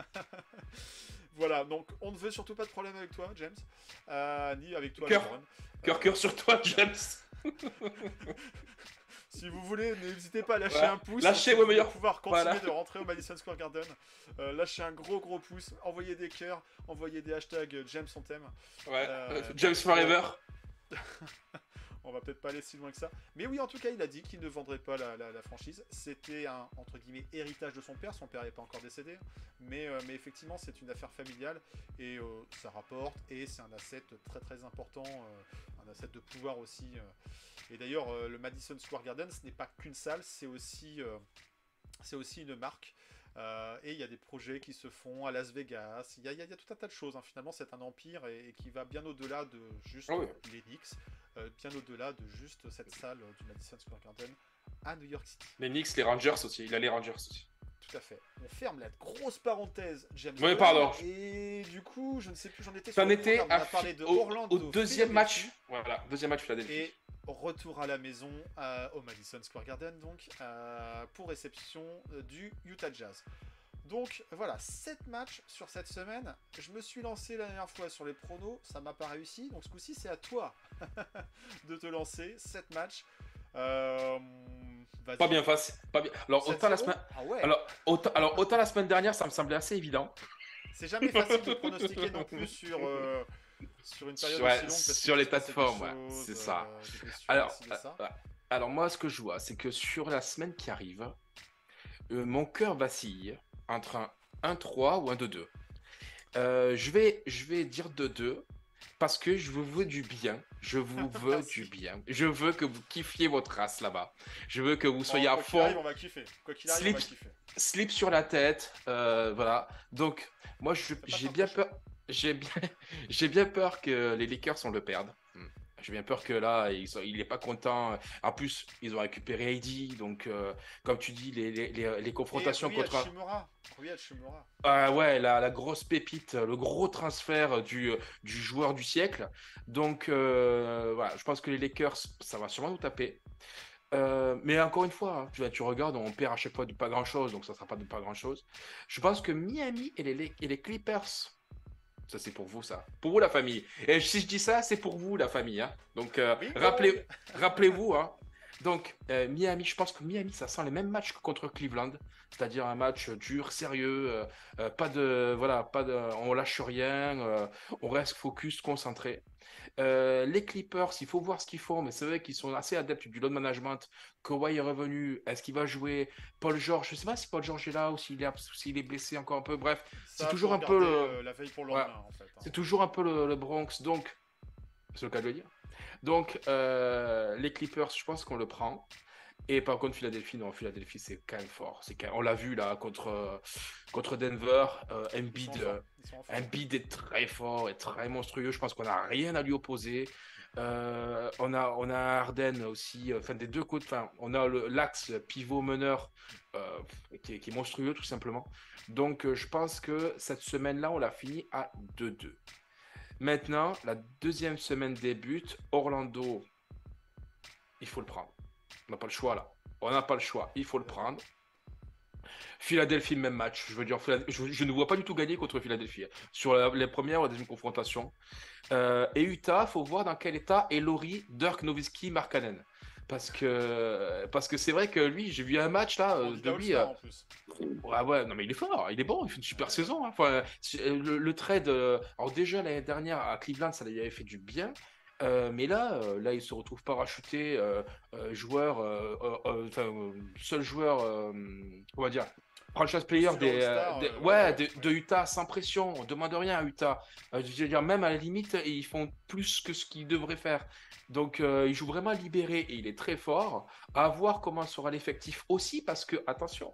Voilà, donc on ne veut surtout pas de problème avec toi, James, euh, ni avec toi, Cœur. Lauren. Cœur, Euh, cœur sur toi, James. Si vous voulez, n'hésitez pas à lâcher Voilà. un pouce. Lâchez si vos vous voulez meilleurs- pouvoir continuer Voilà. de rentrer au Madison Square Garden. Euh, lâchez un gros gros pouce, envoyez des cœurs, envoyez des hashtags euh, James on t'aime. Ouais. Euh, James Forever. On va peut-être pas aller si loin que ça. Mais oui, en tout cas, il a dit qu'il ne vendrait pas la, la- la franchise. C'était un, entre guillemets, héritage de son père. Son père n'est pas encore décédé. Mais, euh, mais effectivement, c'est une affaire familiale. Et euh, ça rapporte. Et c'est un asset très très important. euh, un asset de pouvoir aussi. euh. Et d'ailleurs, euh, le Madison Square Garden, ce n'est pas qu'une salle. C'est aussi, euh, c'est aussi une marque. Euh, et il y a des projets qui se font à Las Vegas. Il y a, il y a- il y a tout un tas de choses. Hein. Finalement, c'est un empire et, et qui va bien au-delà de juste Ah oui. les Knicks, euh, bien au-delà de juste cette salle euh, du Madison Square Garden à New York City. Les Knicks, les Rangers aussi. Il a les Rangers aussi. Tout à fait. On ferme la grosse parenthèse, James. Oui, Dolan. pardon. Et du coup, je ne sais plus, j'en étais T'en le étais programme. On à a parlé fi- de au, Orlando. au deuxième match. Philadelphie. Voilà, deuxième match Philadelphie. Et retour à la maison euh, au Madison Square Garden donc euh, pour réception euh, du Utah Jazz. Donc voilà, sept matchs sur cette semaine. Je me suis lancé la dernière fois sur les pronos, ça m'a pas réussi. Donc ce coup-ci, c'est à toi de te lancer. sept matchs. Euh, vas-y. Pas bien facile. Pas bien. Alors sept autant la zéro. semaine. Ah ouais. Alors autant, alors autant la semaine dernière, ça me semblait assez évident. C'est jamais facile de pronostiquer non plus sur, euh, sur une période Ouais, aussi longue. parce qu'il sur peut les se passer des plateformes, ouais, choses, c'est ça. euh, des blessures, Alors, ci, de ça. euh, alors moi, ce que je vois, c'est que sur la semaine qui arrive, euh, mon cœur vacille entre un un trois ou un deux deux. Euh, je vais, je vais dire deux deux parce que je vous veux du bien. Je vous veux Merci. du bien. Je veux que vous kiffiez votre race là-bas. Je veux que vous Bon, soyez à quoi qu'il fond. arrive, on va kiffer. Quoi qu'il arrive, on va Slip. kiffer. Slip sur la tête, euh, voilà. Donc, moi, je- pas j'ai tant bien touché. peur. J'ai bien, j'ai bien peur que les Lakers on le perdent. Hmm. J'ai bien peur que là, ils sont- il n'est pas content. En plus, ils ont récupéré A D, donc euh, comme tu dis, les, les, les, les confrontations Et Rui contre. un- Hachimura. Rui Hachimura. Ah ouais, la, la grosse pépite, le gros transfert du, du joueur du siècle. Donc euh, voilà, je pense que les Lakers, ça va sûrement nous taper. Euh, mais encore une fois, hein, tu, vois, tu regardes, on perd à chaque fois de pas grand chose, donc ça sera pas de pas grand chose. Je pense que Miami et les, et les Clippers, ça c'est pour vous ça, pour vous la famille. Et si je dis ça, c'est pour vous la famille. Hein. Donc euh, Bingo. rappelez, rappelez-vous, hein, Donc, euh, Miami, je pense que Miami, ça sent les mêmes matchs que contre Cleveland, c'est-à-dire un match dur, sérieux, euh, euh, pas de, voilà, pas de, on lâche rien, euh, on reste focus, concentré. Euh, les Clippers, il faut voir ce qu'ils font, mais c'est vrai qu'ils sont assez adeptes du load management. Kawhi est revenu, est-ce qu'il va jouer? Paul George, je ne sais pas si Paul George est là ou s'il est, s'il est blessé encore un peu. Bref, c'est Ça, faut toujours un peu regarder le, euh, la veille pour le ouais, lendemain, en fait, hein. c'est toujours un peu le, le Bronx, donc c'est le cas de le dire. Donc, euh, les Clippers, je pense qu'on le prend. Et par contre, Philadelphie, non, Philadelphie, c'est quand même fort. C'est quand même- On l'a vu là contre, euh, contre Denver. Euh, Ils sont en Embiid, forme. euh, Ils sont en forme. Embiid est très fort et très monstrueux. Je pense qu'on n'a rien à lui opposer. Euh, on a, on a Harden aussi, euh, enfin des deux côtés. Enfin, on a le- l'axe pivot meneur euh, qui est, qui est monstrueux tout simplement. Donc, euh, je pense que cette semaine-là, on l'a fini à deux deux. Maintenant, la deuxième semaine débute. Orlando, il faut le prendre. On n'a pas le choix là. On n'a pas le choix. Il faut le D'accord. prendre. Philadelphie, même match. Je veux dire, je, je ne vois pas du tout gagner contre Philadelphie sur la, les premières ou la deuxième confrontation. Euh, et Utah, faut voir dans quel état est Laurie, Dirk Nowitzki, Markkanen. Parce que parce que c'est vrai que lui, j'ai vu un match là euh, de Candidat lui. Euh, All-Star en plus. ouais, ouais, non mais il est fort, il est bon, il fait une super Ouais. saison, hein. Enfin, le, le trade, euh, alors déjà l'année dernière à Cleveland, ça lui avait fait du bien. Euh, mais là, euh, là, il se retrouve parachuté, euh, euh, joueur, euh, euh, euh, enfin, euh, seul joueur, euh, on va dire, franchise player Issu le des, euh, All-Star, des- euh, ouais, ouais, ouais, de, ouais. de Utah, sans pression, on demande rien à Utah. Euh, je veux dire, même à la limite, ils font plus que ce qu'ils devraient faire. Donc, euh, il joue vraiment libéré et il est très fort. À voir comment sera l'effectif aussi, parce que, attention,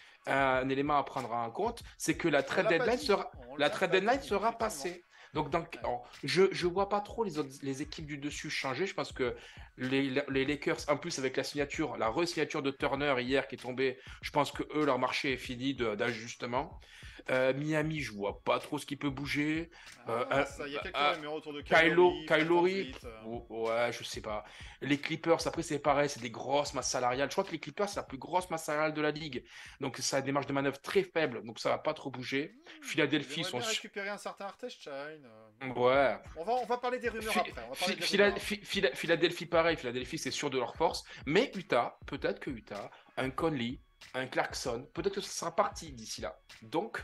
un élément à prendre en compte, c'est que la On trade l'a pas deadline dit. sera, On la l'a trade pas deadline dit, sera effectivement. passée. Donc, donc Ouais. oh, je ne vois pas trop les, autres, les équipes du dessus changer. Je pense que les, les Lakers, en plus avec la signature, la re-signature de Turner hier qui est tombée, je pense que eux, leur marché est fini d'ajustement. Euh, Miami, je vois pas trop ce qui peut bouger. Euh, Ah, un- ça, il y a quelques un- rumeurs autour de Kylo, Kylori, Fred Kylo Reed, VanVleet. euh. oh, ouais, je sais pas. Les Clippers, après, c'est pareil, c'est des grosses masses salariales. Je crois que les Clippers, c'est la plus grosse masse salariale de la ligue. Donc, ça a des marges de manœuvre très faibles. Donc, ça va pas trop bouger. Hmm, ils Philadelphie aimeraient sont. bien su- récupérer un certain Arteshine. euh. Ouais. On va, on va parler des rumeurs Phi- après. On va parler Phi- des rumeurs Phila- après. Phi- Phila- Philadelphie, pareil. Philadelphie, c'est sûr de leur force. Mais Utah, peut-être que Utah, un Conley, un Clarkson, peut-être que ça sera parti d'ici là. Donc,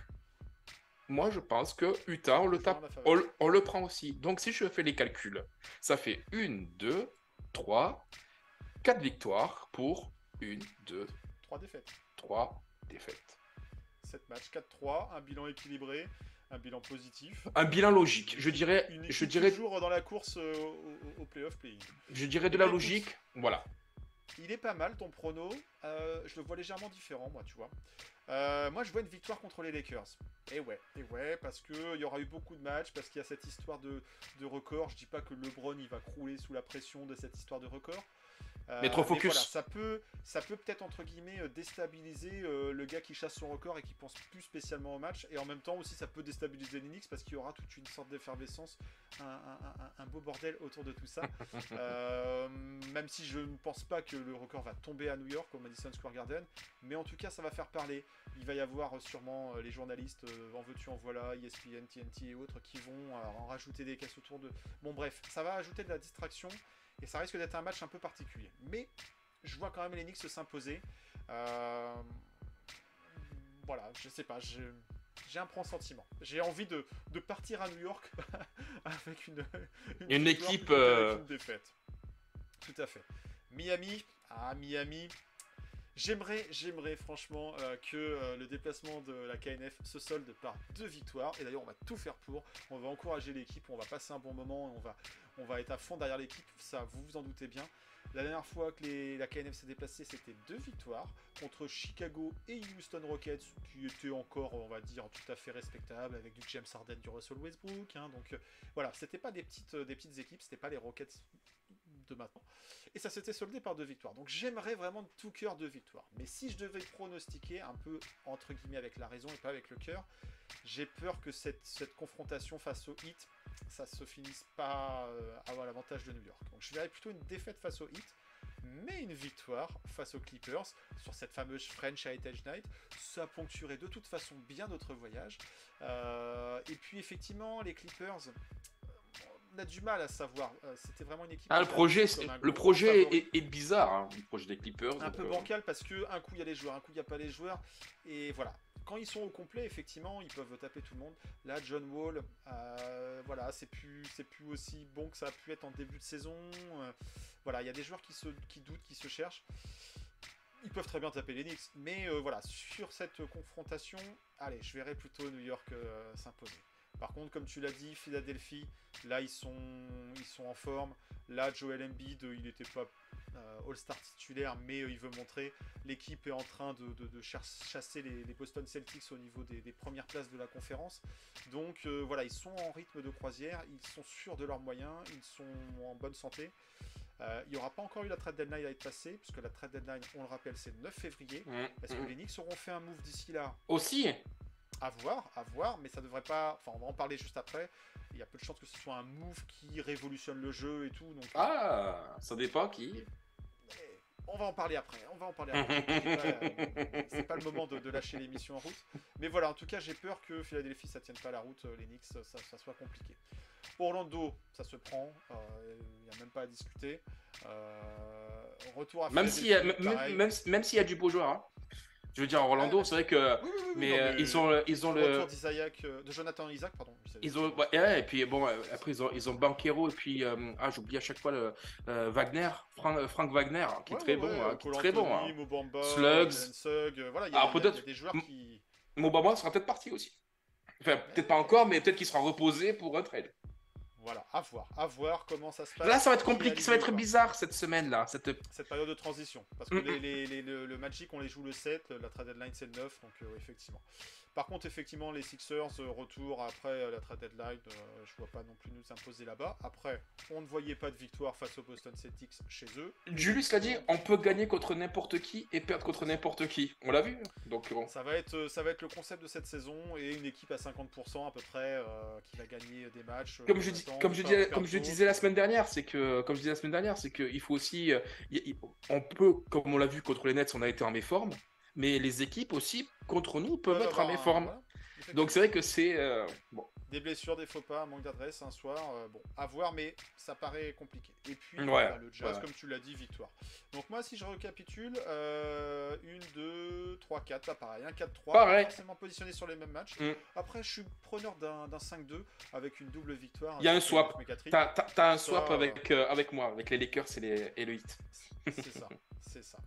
moi, je pense que Utah, on le Joueur en tape, la on, faveur. le on le prend aussi. Donc, si je fais les calculs, ça fait une, deux, trois, quatre victoires pour une, deux, Trois défaites. trois défaites. sept matchs, quatre trois, un bilan équilibré, un bilan positif. Un bilan logique. Je Une équipe, dirais, une je équipe dirais, toujours dans la course euh, au, au, au playoff play-in. je dirais de Eh la ben écoute, logique. Voilà. il est pas mal ton prono. Euh, je le vois légèrement différent, moi, tu vois. Euh, moi, je vois une victoire contre les Lakers. Et ouais, et ouais, parce que il y aura eu beaucoup de matchs, parce qu'il y a cette histoire de, de record. Je dis pas que LeBron il va crouler sous la pression de cette histoire de record. Euh, Mais trop mais voilà, focus. ça peut, ça peut peut-être entre guillemets euh, déstabiliser euh, le gars qui chasse son record et qui pense plus spécialement au match. Et en même temps aussi, ça peut déstabiliser les Knicks parce qu'il y aura toute une sorte d'effervescence, un, un- un- un beau bordel autour de tout ça. Euh, même si je ne pense pas que le record va tomber à New York au Madison Square Garden, mais en tout cas, ça va faire parler. Il va y avoir euh, sûrement euh, les journalistes, euh, en veux-tu, en voilà, E S P N, T N T et autres, qui vont euh, en rajouter des caisses autour de. Bon, bref, ça va ajouter de la distraction. Et ça risque d'être un match un peu particulier. Mais je vois quand même les Knicks s'imposer. Euh... Voilà, je sais pas, j'ai j'ai un pressentiment. J'ai envie de, de partir à New York avec une, une, Une victoire équipe. plutôt qu'avec euh, une défaite. Tout à fait. Miami, ah Miami. J'aimerais, j'aimerais franchement euh, que euh, le déplacement de la K N F se solde par deux victoires. Et d'ailleurs, on va tout faire pour. On va encourager l'équipe, on va passer un bon moment, on va, on va être à fond derrière l'équipe. Ça, vous vous en doutez bien. La dernière fois que les- la K N F s'est déplacée, c'était deux victoires contre Chicago et Houston Rockets, qui étaient encore, on va dire, tout à fait respectables, avec du James Harden, du Russell Westbrook. Hein, donc euh, voilà, c'était pas des petites, euh, des petites équipes, c'était pas les Rockets de maintenant. Et ça s'était soldé par deux victoires. Donc j'aimerais vraiment de tout cœur deux victoires. Mais si je devais pronostiquer, un peu entre guillemets avec la raison et pas avec le cœur, j'ai peur que cette, cette confrontation face au Heat, ça se finisse pas euh, à avoir l'avantage de New York. Donc je verrais plutôt une défaite face au Heat, mais une victoire face aux Clippers sur cette fameuse French Heritage Night. Ça ponctuerait de toute façon bien notre voyage. Euh, et puis effectivement, les Clippers, on a du mal à savoir. Euh, C'était vraiment une équipe. Ah, le qui projet, avait comme c'est- un le gros projet favori. est, est bizarre, hein, le projet des Clippers. Un donc, peu euh, bancal parce que un coup il y a les joueurs, un coup il n'y a pas les joueurs. Et voilà. Quand ils sont au complet, effectivement, ils peuvent taper tout le monde. Là, John Wall, euh, voilà, c'est plus, c'est plus aussi bon que ça a pu être en début de saison. Euh, voilà, il y a des joueurs qui, se, qui doutent, qui se cherchent. Ils peuvent très bien taper les Knicks, mais euh, voilà, sur cette confrontation, allez, je verrais plutôt New York euh, s'imposer. Par contre, comme tu l'as dit, Philadelphie, là ils sont, ils sont en forme. Là, Joel Embiid, il n'était pas euh, All-Star titulaire, mais euh, il veut montrer. L'équipe est en train de, de, de chasser les, les Boston Celtics au niveau des, des premières places de la conférence. Donc euh, voilà, ils sont en rythme de croisière, ils sont sûrs de leurs moyens, ils sont en bonne santé. Euh, il n'y aura pas encore eu la trade deadline à être passée, puisque la trade deadline, on le rappelle, c'est le neuf février. mm, Est-ce que mm. les Knicks auront fait un move d'ici là? Aussi, À voir, à voir, mais ça devrait pas. Enfin, on va en parler juste après. Il y a peu de chances que ce soit un move qui révolutionne le jeu et tout. Donc, ah, ça dépend qui. eh, on va en parler après. On va en parler après. C'est pas, euh, c'est pas le moment de, de lâcher l'émission en route. Mais voilà, en tout cas, j'ai peur que Philadelphie ça tienne pas la route. Les Knicks, ça, ça soit compliqué. Orlando, ça se prend. Il euh, n'y a même pas à discuter. Euh, retour à Même s'il y a, Philadelphie, même, pareil. même, même s'il y a du beau joueur, hein. Je veux dire, Orlando, Ouais, c'est vrai que. Oui, oui, oui, oui, Mais, non, euh, mais ils ont, ils ont le le. retour d'Isaac, euh, de Jonathan Isaac, pardon. Ils ont, ouais, ouais, et puis bon, euh, après ils ont, ils ont Banquero et puis euh, ah j'oublie à chaque fois le euh, Wagner, Frank, Frank Wagner, hein, qui est Ouais, très ouais, bon, ouais, hein, euh, qui est Cole très bon. Anthony, Hein. Mobamba, Slugs. Jalen Suggs, euh, voilà, il y, a- Alors il y a- peut-être, il y a des joueurs M- qui. Mobamba sera peut-être parti aussi. Enfin, Mais, peut-être pas encore, mais peut-être qu'il sera reposé pour un trade. voilà, à voir, à voir comment ça se passe. Là, ça va être qui est compliqué, ça va aligné être ou pas. bizarre cette semaine-là. Cette... Cette période de transition. Parce que Mm, les, mm. les- les- le, le Magic, on les joue le sept, la trade deadline c'est le neuf, donc euh, effectivement. Par contre, effectivement, les Sixers, euh, retour après euh, la trade deadline, euh, je vois pas non plus nous imposer là-bas. Après, on ne voyait pas de victoire face aux Boston Celtics chez eux. Julius l'a dit, on peut gagner contre n'importe qui et perdre contre n'importe qui. On l'a vu. Donc bon. Ça va, être, euh, ça va être le concept de cette saison et une équipe à cinquante pour cent à peu près euh, qui va gagner des matchs. euh, Comme je, dis, temps, comme, je pas dis- perdre comme je d'autres. disais la semaine dernière, c'est que comme je disais la semaine dernière, c'est qu'il faut aussi, euh, y- y- on peut, comme on l'a vu contre les Nets, on a été en méforme, mais les équipes aussi contre nous peuvent être en avoir un- méforme. voilà, Donc c'est vrai que c'est euh, bon. des blessures, des faux pas, un manque d'adresse un soir, euh, bon, à voir, mais ça paraît compliqué. Et puis, Ouais, voilà, le Jazz, ouais. comme tu l'as dit, victoire. Donc moi, si je récapitule, euh, une, deux, trois, quatre, pas pareil, un quatre trois, Pareil. pas forcément positionné sur les mêmes matchs. Mm. Après, je suis preneur d'un d'un cinq deux avec une double victoire. Il y a un sur swap. Mécatrice. T'as, t'as- t'as un Ça, swap euh, avec euh, avec moi, avec les Lakers et, les, et le Heat. C'est ça, c'est ça.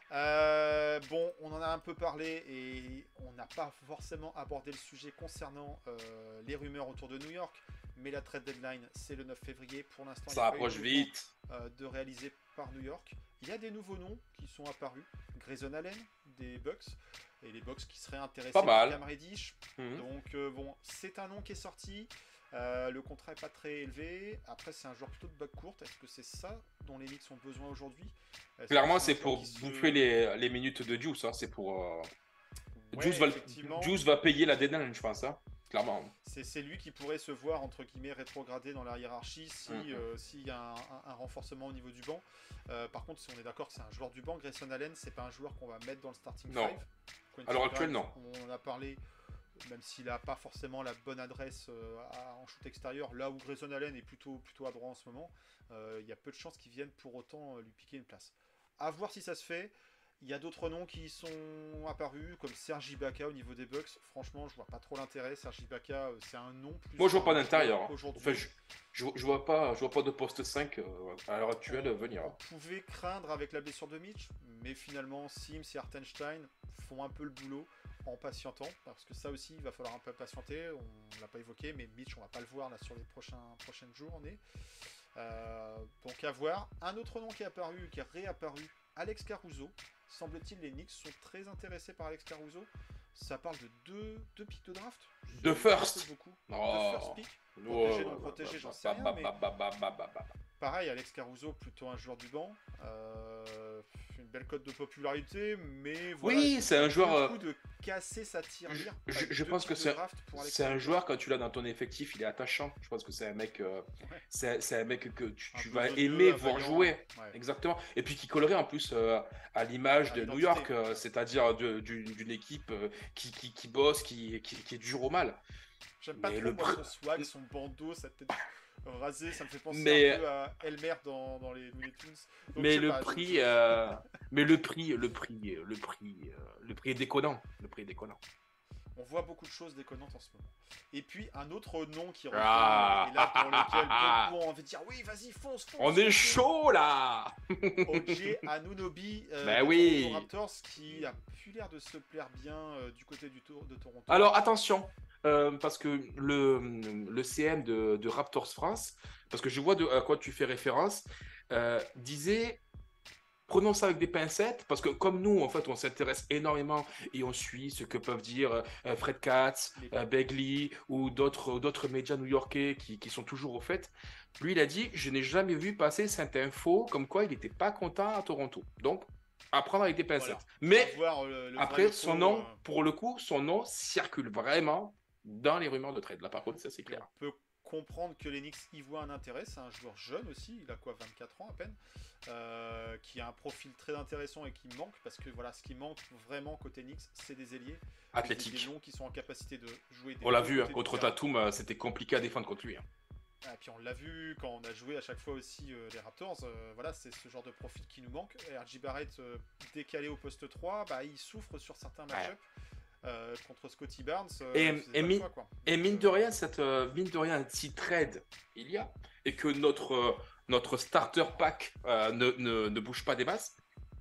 Euh, bon, on en a un peu parlé et on n'a pas forcément abordé le sujet concernant euh, les rumeurs autour de New York, mais la trade deadline c'est le neuf février. Pour l'instant, il y Ça a pas eu approche de vite. mouvement, euh, de réaliser par New York. Il y a des nouveaux noms qui sont apparus. Grayson Allen des Bucks et les Bucks qui seraient intéressés Pas par mal. Cam Reddish. Mhm. Donc euh, bon, c'est un nom qui est sorti. Euh, le contrat est pas très élevé. Après, c'est un joueur plutôt de back courte. Est-ce que c'est ça dont les Knicks ont besoin aujourd'hui? Est-ce Clairement, que c'est un joueur pour qui se- bouffer les, les minutes de Juice. Hein. C'est pour. euh, Ouais, Juice, va, le- effectivement. Juice va payer la deadline, je pense. Hein. Clairement. C'est c'est lui qui pourrait se voir entre guillemets rétrogradé dans la hiérarchie si Mhm. euh, s'il y a un, un- un renforcement au niveau du banc. Euh, par contre, si on est d'accord que c'est un joueur du banc, Grayson Allen, c'est pas un joueur qu'on va mettre dans le starting Non. five. Quentin À l'heure actuelle, Grimes, non. On en a parlé, même s'il n'a pas forcément la bonne adresse euh, à- en shoot extérieur, là où Grayson Allen est plutôt plutôt adroit en ce moment, euh, il y a peu de chances qu'il vienne pour autant euh, lui piquer une place. À voir si ça se fait. Il y a d'autres noms qui sont apparus, comme Serge Ibaka au niveau des Bucks. Franchement, je vois pas trop l'intérêt. Serge Ibaka, euh, c'est un nom plus. Moi, je vois pas qu'un d'intérieur. joueur Hein. aujourd'hui. Enfin, je, je, je vois pas, je vois pas de poste cinq euh, à l'heure actuelle euh, venir. On pouvait craindre avec la blessure de Mitch, mais finalement, Sims et Hartenstein font un peu le boulot en patientant, parce que ça aussi, il va falloir un peu patienter. On l'a pas évoqué, mais Mitch, on va pas le voir là sur les prochains prochaines journées. Euh, donc à voir. Un autre nom qui est apparu, qui est réapparu, Alex Caruso. Semble-t-il, les Knicks sont très intéressés par Alex Caruso. Ça parle de deux, deux pics de draft. De Je- first. c'est beaucoup. Oh. De first pick. Oh, Protégé, non bah, protégé, bah, j'en bah, sais rien, bah, mais- bah, bah, bah, bah, bah, bah. Pareil, Alex Caruso, plutôt un joueur du banc. Euh, une belle cote de popularité, mais voilà. Oui, c'est un joueur, Le coup de casser sa tirelire. Je, avec je deux pense que pics de c'est draft pour Alex c'est un Caruso. joueur, quand tu l'as dans ton effectif, il est attachant. Je pense que c'est un mec, euh, Ouais. c'est c'est un mec que tu, Un tu peu vas zoneux, aimer un voir vaillant. jouer. Ouais. Exactement. Et puis qui collerait en plus euh, à l'image À de New l'identité. York, euh, c'est-à-dire de- d'une d'une équipe euh, qui, qui, qui bosse, qui, qui, qui est dure au mal. J'aime pas Mais trop le moi, pr- son swag, son bandeau, sa tête. Rasé, ça me fait penser Mais- un peu à Elmer dans, dans les Looney Tunes. Donc, je Mais sais le pas, je- prix, je- euh, mais le prix, le prix, le prix, euh, le prix est déconnant. Le prix est déconnant. On voit beaucoup de choses déconnantes en ce moment. Et puis un autre nom qui revient, Ah. et là pour lequel beaucoup ont envie de dire oui, vas-y, fonce, fonce. On est fonce. chaud là. O J Anunoby euh, Bah des oui. Toronto Raptors qui a plus l'air de se plaire bien euh, du côté du tour de Toronto. Alors attention, euh, parce que le, le C M de, de Raptors France, parce que je vois de, à quoi tu fais référence, euh, disait prenons ça avec des pincettes, parce que comme nous, en fait, on s'intéresse énormément et on suit ce que peuvent dire euh, Fred Katz, euh, Begley ou d'autres d'autres médias new-yorkais qui, qui sont toujours au fait. Lui, il a dit, je n'ai jamais vu passer cette info comme quoi il n'était pas content à Toronto. Donc, à prendre avec des pincettes. Voilà. Mais On va voir, euh, le vrai après, ou son faux, nom, euh, pour le coup, son nom circule vraiment dans les rumeurs de trade. Là, par contre, ça, c'est et clair. on peut comprendre que l'Enix y voit un intérêt. C'est un joueur jeune aussi, il a quoi, vingt-quatre ans à peine, euh, qui a un profil très intéressant et qui manque, parce que voilà, ce qui manque vraiment côté Knicks, c'est des ailiers. Athlétique. Des longs qui sont en capacité de jouer des On l'a deux vu, hein, côtés du contre terrain. Tatum, euh, c'était compliqué à défendre contre lui. hein. Et puis on l'a vu quand on a joué à chaque fois aussi euh, les Raptors, euh, voilà, c'est ce genre de profil qui nous manque. R J Barrett euh, décalé au poste trois, bah, il souffre sur certains match-ups. Euh, contre Scotty Barnes. euh, Et, c'est et pas le mine, choix, quoi. et Donc, mine euh, de rien, cette, euh, mine de rien, si trade il y a, et que notre, euh, notre starter pack euh, ne, ne, ne bouge pas des masses,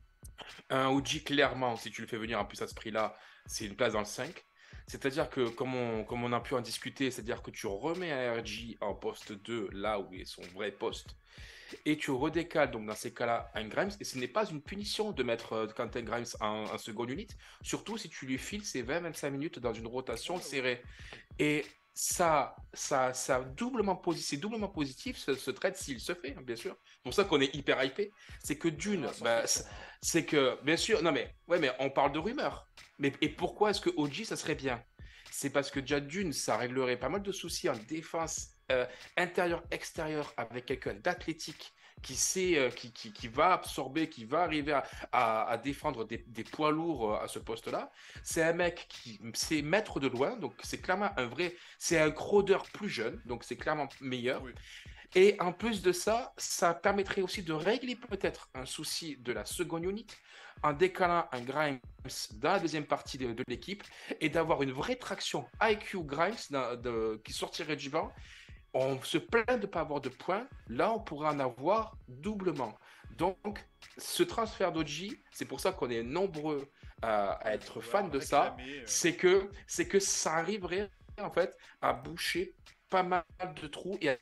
un O G, clairement, si tu le fais venir en plus à ce prix-là, c'est une place dans le cinq. C'est-à-dire que, comme on, comme on a pu en discuter, c'est-à-dire que tu remets un R J en poste deux, là où est son vrai poste, et tu redécales donc dans ces cas-là un Grimes, et ce n'est pas une punition de mettre euh, Quentin Grimes en, en second unit, surtout si tu lui files ses vingt à vingt-cinq minutes dans une rotation Ouais, ouais. serrée. Et ça, ça, ça doublement posi- c'est doublement positif ce, ce trade s'il se fait, hein, bien sûr. C'est pour ça qu'on est hyper hypé. C'est que d'une, ah, sans bah, question, c'est- hein. c'est que, bien sûr, non mais, ouais, mais on parle de rumeurs. Mais et pourquoi est-ce que O G, ça serait bien? C'est parce que déjà d'une, ça réglerait pas mal de soucis en défense euh, intérieure-extérieure avec quelqu'un d'athlétique qui sait, euh, qui, qui, qui va absorber, qui va arriver à, à, à défendre des, des poids lourds euh, à ce poste-là. C'est un mec qui sait mettre de loin, donc c'est clairement un vrai, c'est un Crowder plus jeune, donc c'est clairement meilleur. Oui. Et en plus de ça, ça permettrait aussi de régler peut-être un souci de la seconde unit en décalant un Grimes dans la deuxième partie de, de l'équipe et d'avoir une vraie traction I Q Grimes dans- de- qui sortirait du banc. On se plaint de ne pas avoir de points. Là, on pourra en avoir doublement. Donc, ce transfert d'O G, c'est pour ça qu'on est nombreux à, à être Vouloir fans de ça, réclamer, euh, c'est que, c'est que ça arriverait en fait à boucher pas mal de trous et à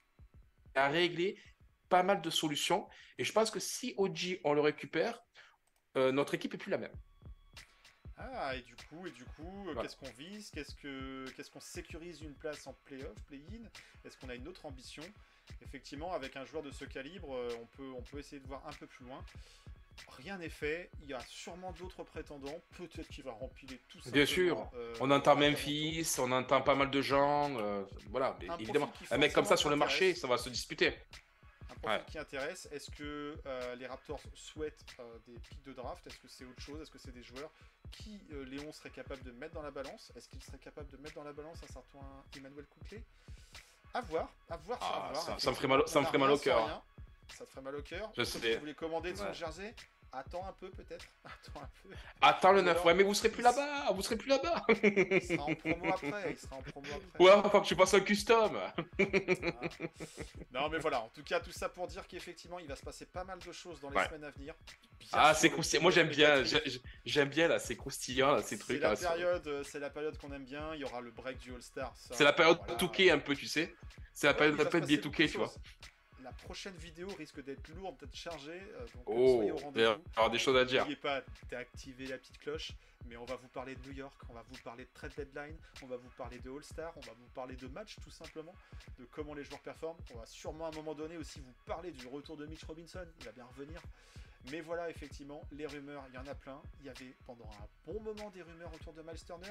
à régler pas mal de solutions. Et je pense que si O G, on le récupère, euh, notre équipe est plus la même. Ah, et du coup, et du coup, euh, Voilà. qu'est-ce qu'on vise? Qu'est-ce que, qu'est-ce qu'on sécurise une place en play-off, play-in? Est-ce qu'on a une autre ambition? Effectivement, avec un joueur de ce calibre, euh, on peut, on peut essayer de voir un peu plus loin. Rien n'est fait. Il y a sûrement d'autres prétendants. Peut-être qu'il va rempiler tout ça. Bien sûr. On entend Memphis, on entend pas mal de gens. euh, voilà, mais Un évidemment. profil qui Un mec comme ça forcément sur le marché, t'intéresse. ça va se disputer. Un profil Ouais. qui intéresse. Est-ce que euh, les Raptors souhaitent euh, des pics de draft? Est-ce que c'est autre chose? Est-ce que c'est des joueurs qui euh, Léon serait capable de mettre dans la balance? Est-ce qu'il serait capable de mettre dans la balance un certain Emmanuel Couclé? À voir, à voir, Ah, à voir. ça- ça me ferait mal au- ça On me a ferait mal rien au sans cœur. rien. Ça te ferait mal au cœur. Je Si sais. tu voulais commander de son Ouais. jersey, attends un peu peut-être. Attends un peu. Attends le Ou neuf, alors, ouais, mais vous serez plus il- là-bas, vous serez plus là-bas. Il sera en promo après. Il sera en promo après. Ouais, enfin que tu passes un custom. Ah. Non mais voilà, en tout cas tout ça pour dire qu'effectivement il va se passer pas mal de choses dans les Ouais. semaines à venir. Bien Ah, sûr, c'est le croustillant. petit Moi j'aime bien, médiatrice, j'ai- j'aime bien là, c'est croustillant là, ces c'est trucs la là. ça- période, euh, c'est la période qu'on aime bien. Il y aura le break du All Star. ça, C'est la période voilà. deux K un peu, tu sais. C'est la Ouais, période il va un se peu de passer B deux beaucoup K, de tu vois. choses. La prochaine vidéo risque d'être lourde, d'être chargée, euh, donc euh, Oh, soyez au il va y rendez-vous. avoir des choses à dire. N'oubliez pas d'activer la petite cloche, mais on va vous parler de New York, on va vous parler de trade deadline, on va vous parler de All-Star, on va vous parler de match tout simplement, de comment les joueurs performent. On va sûrement à un moment donné aussi vous parler du retour de Mitch Robinson, il va bien revenir. Mais voilà, effectivement, les rumeurs, il y en a plein. Il y avait pendant un bon moment des rumeurs autour de Miles Turner.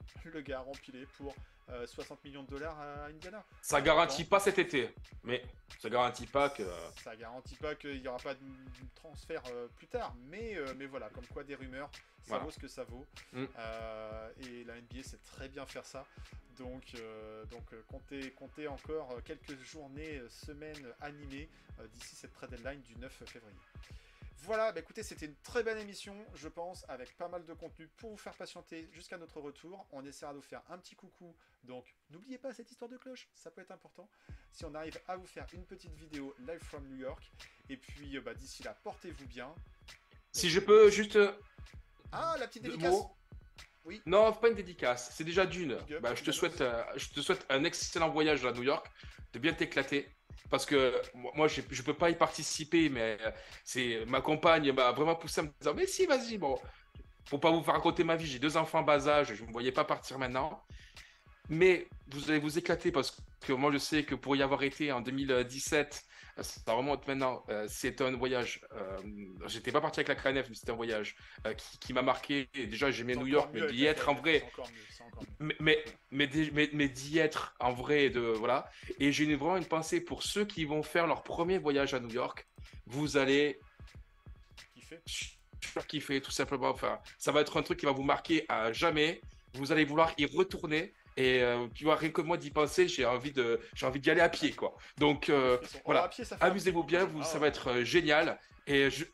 le gars a rempilé pour euh, soixante millions de dollars à Indiana. Ça garantit pas cet été, mais ça garantit pas que. Ça garantit pas qu'il n'y aura pas de transfert euh, plus tard, mais, euh, mais voilà, comme quoi des rumeurs, ça Voilà. vaut ce que ça vaut. Mm. Euh, et la N B A sait très bien faire ça. Donc, euh, donc euh, comptez, comptez encore euh, quelques journées, euh, semaines animées euh, d'ici cette trade deadline du neuf février. Voilà, bah écoutez, c'était une très belle émission, je pense, avec pas mal de contenu pour vous faire patienter jusqu'à notre retour. On essaiera de vous faire un petit coucou, donc n'oubliez pas cette histoire de cloche, ça peut être important. Si on arrive à vous faire une petite vidéo live from New York, et puis euh, bah, d'ici là, portez-vous bien. Si je peux juste. euh, Ah, la petite deux dédicace. mots. Oui. Non, pas une dédicace. C'est déjà d'une. Big up, Bah, je te big up. souhaite, euh, je te souhaite un excellent voyage à New York, de bien t'éclater. Parce que moi, moi, je ne peux pas y participer, mais euh, c'est ma compagne m'a vraiment poussé à me dire, mais si, vas-y, bon, pour pas vous faire raconter ma vie, j'ai deux enfants bas âge, je ne me voyais pas partir maintenant. Mais vous allez vous éclater parce que moi, je sais que pour y avoir été en deux mille dix-sept, euh, ça remonte maintenant, euh, c'est un voyage. Euh, j'étais pas parti avec la K N F, mais c'était un voyage euh, qui, qui m'a marqué. Et déjà, j'aimais C'est New encore York, mieux mais avec d'y la être en K N F, vrai. C'est encore mieux, c'est encore mieux. Mais, mais, mais, d'y- mais- mais d'y être en vrai, de, voilà. Et j'ai une- vraiment une pensée pour ceux qui vont faire leur premier voyage à New York. Vous allez Kiffé. kiffer, tout simplement. Enfin, ça va être un truc qui va vous marquer à jamais. Vous allez vouloir y retourner. Et euh, tu vois, rien que moi d'y penser, j'ai envie de, j'ai envie d'y aller à pied, quoi. Donc, euh, Ils sont- oh, voilà. à pied, ça fait un Amusez-vous petit peu. bien, vous, Ah, ça ouais. va être euh, génial. Et je...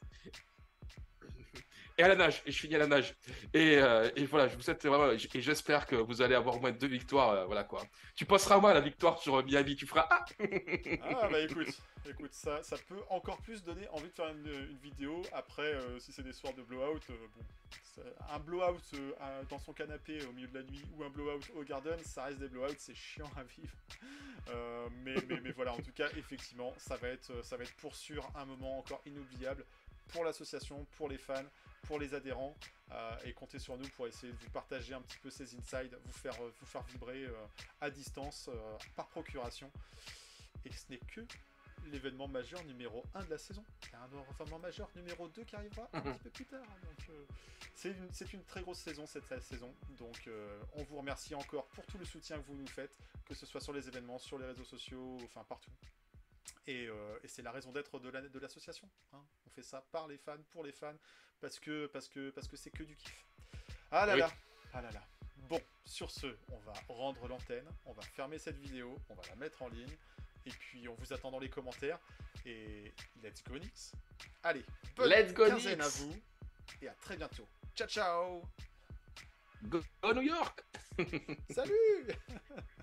Et à la nage, et je finis à la nage. Et, euh, et voilà, je vous souhaite vraiment, et j'espère que vous allez avoir au moins deux victoires, euh, voilà quoi. Tu passeras moi la victoire sur Miami, tu feras ah. Ah bah écoute, écoute, ça, ça peut encore plus donner envie de faire une, une vidéo. Après, euh, si c'est des soirs de blowout, euh, bon, ça- un blowout euh, à- dans son canapé au milieu de la nuit ou un blowout au garden, ça reste des blowouts, c'est chiant à vivre. Euh, mais, mais, mais voilà, en tout cas, effectivement, ça va être, ça va être pour sûr un moment encore inoubliable pour l'association, pour les fans, pour les adhérents, euh, et comptez sur nous pour essayer de vous partager un petit peu ces insides, vous faire, euh, vous faire vibrer euh, à distance, euh, par procuration. Et ce n'est que l'événement majeur numéro un de la saison. Il y a un événement majeur numéro deux qui arrivera un petit peu plus tard. Donc, euh, c'est une, c'est une très grosse saison cette saison. Donc euh, on vous remercie encore pour tout le soutien que vous nous faites, que ce soit sur les événements, sur les réseaux sociaux, enfin partout. Et, euh, et c'est la raison d'être de la- de l'association. Hein. On fait ça par les fans, pour les fans, parce que parce que parce que c'est que du kiff. Ah là Oui. là, ah là là. Bon, sur ce, on va rendre l'antenne, on va fermer cette vidéo, on va la mettre en ligne, et puis on vous attend dans les commentaires. Et let's go Knicks. Allez, bonne Let's go quinzaine Knicks. à vous, et à très bientôt. Ciao ciao. Go, go New York. Salut.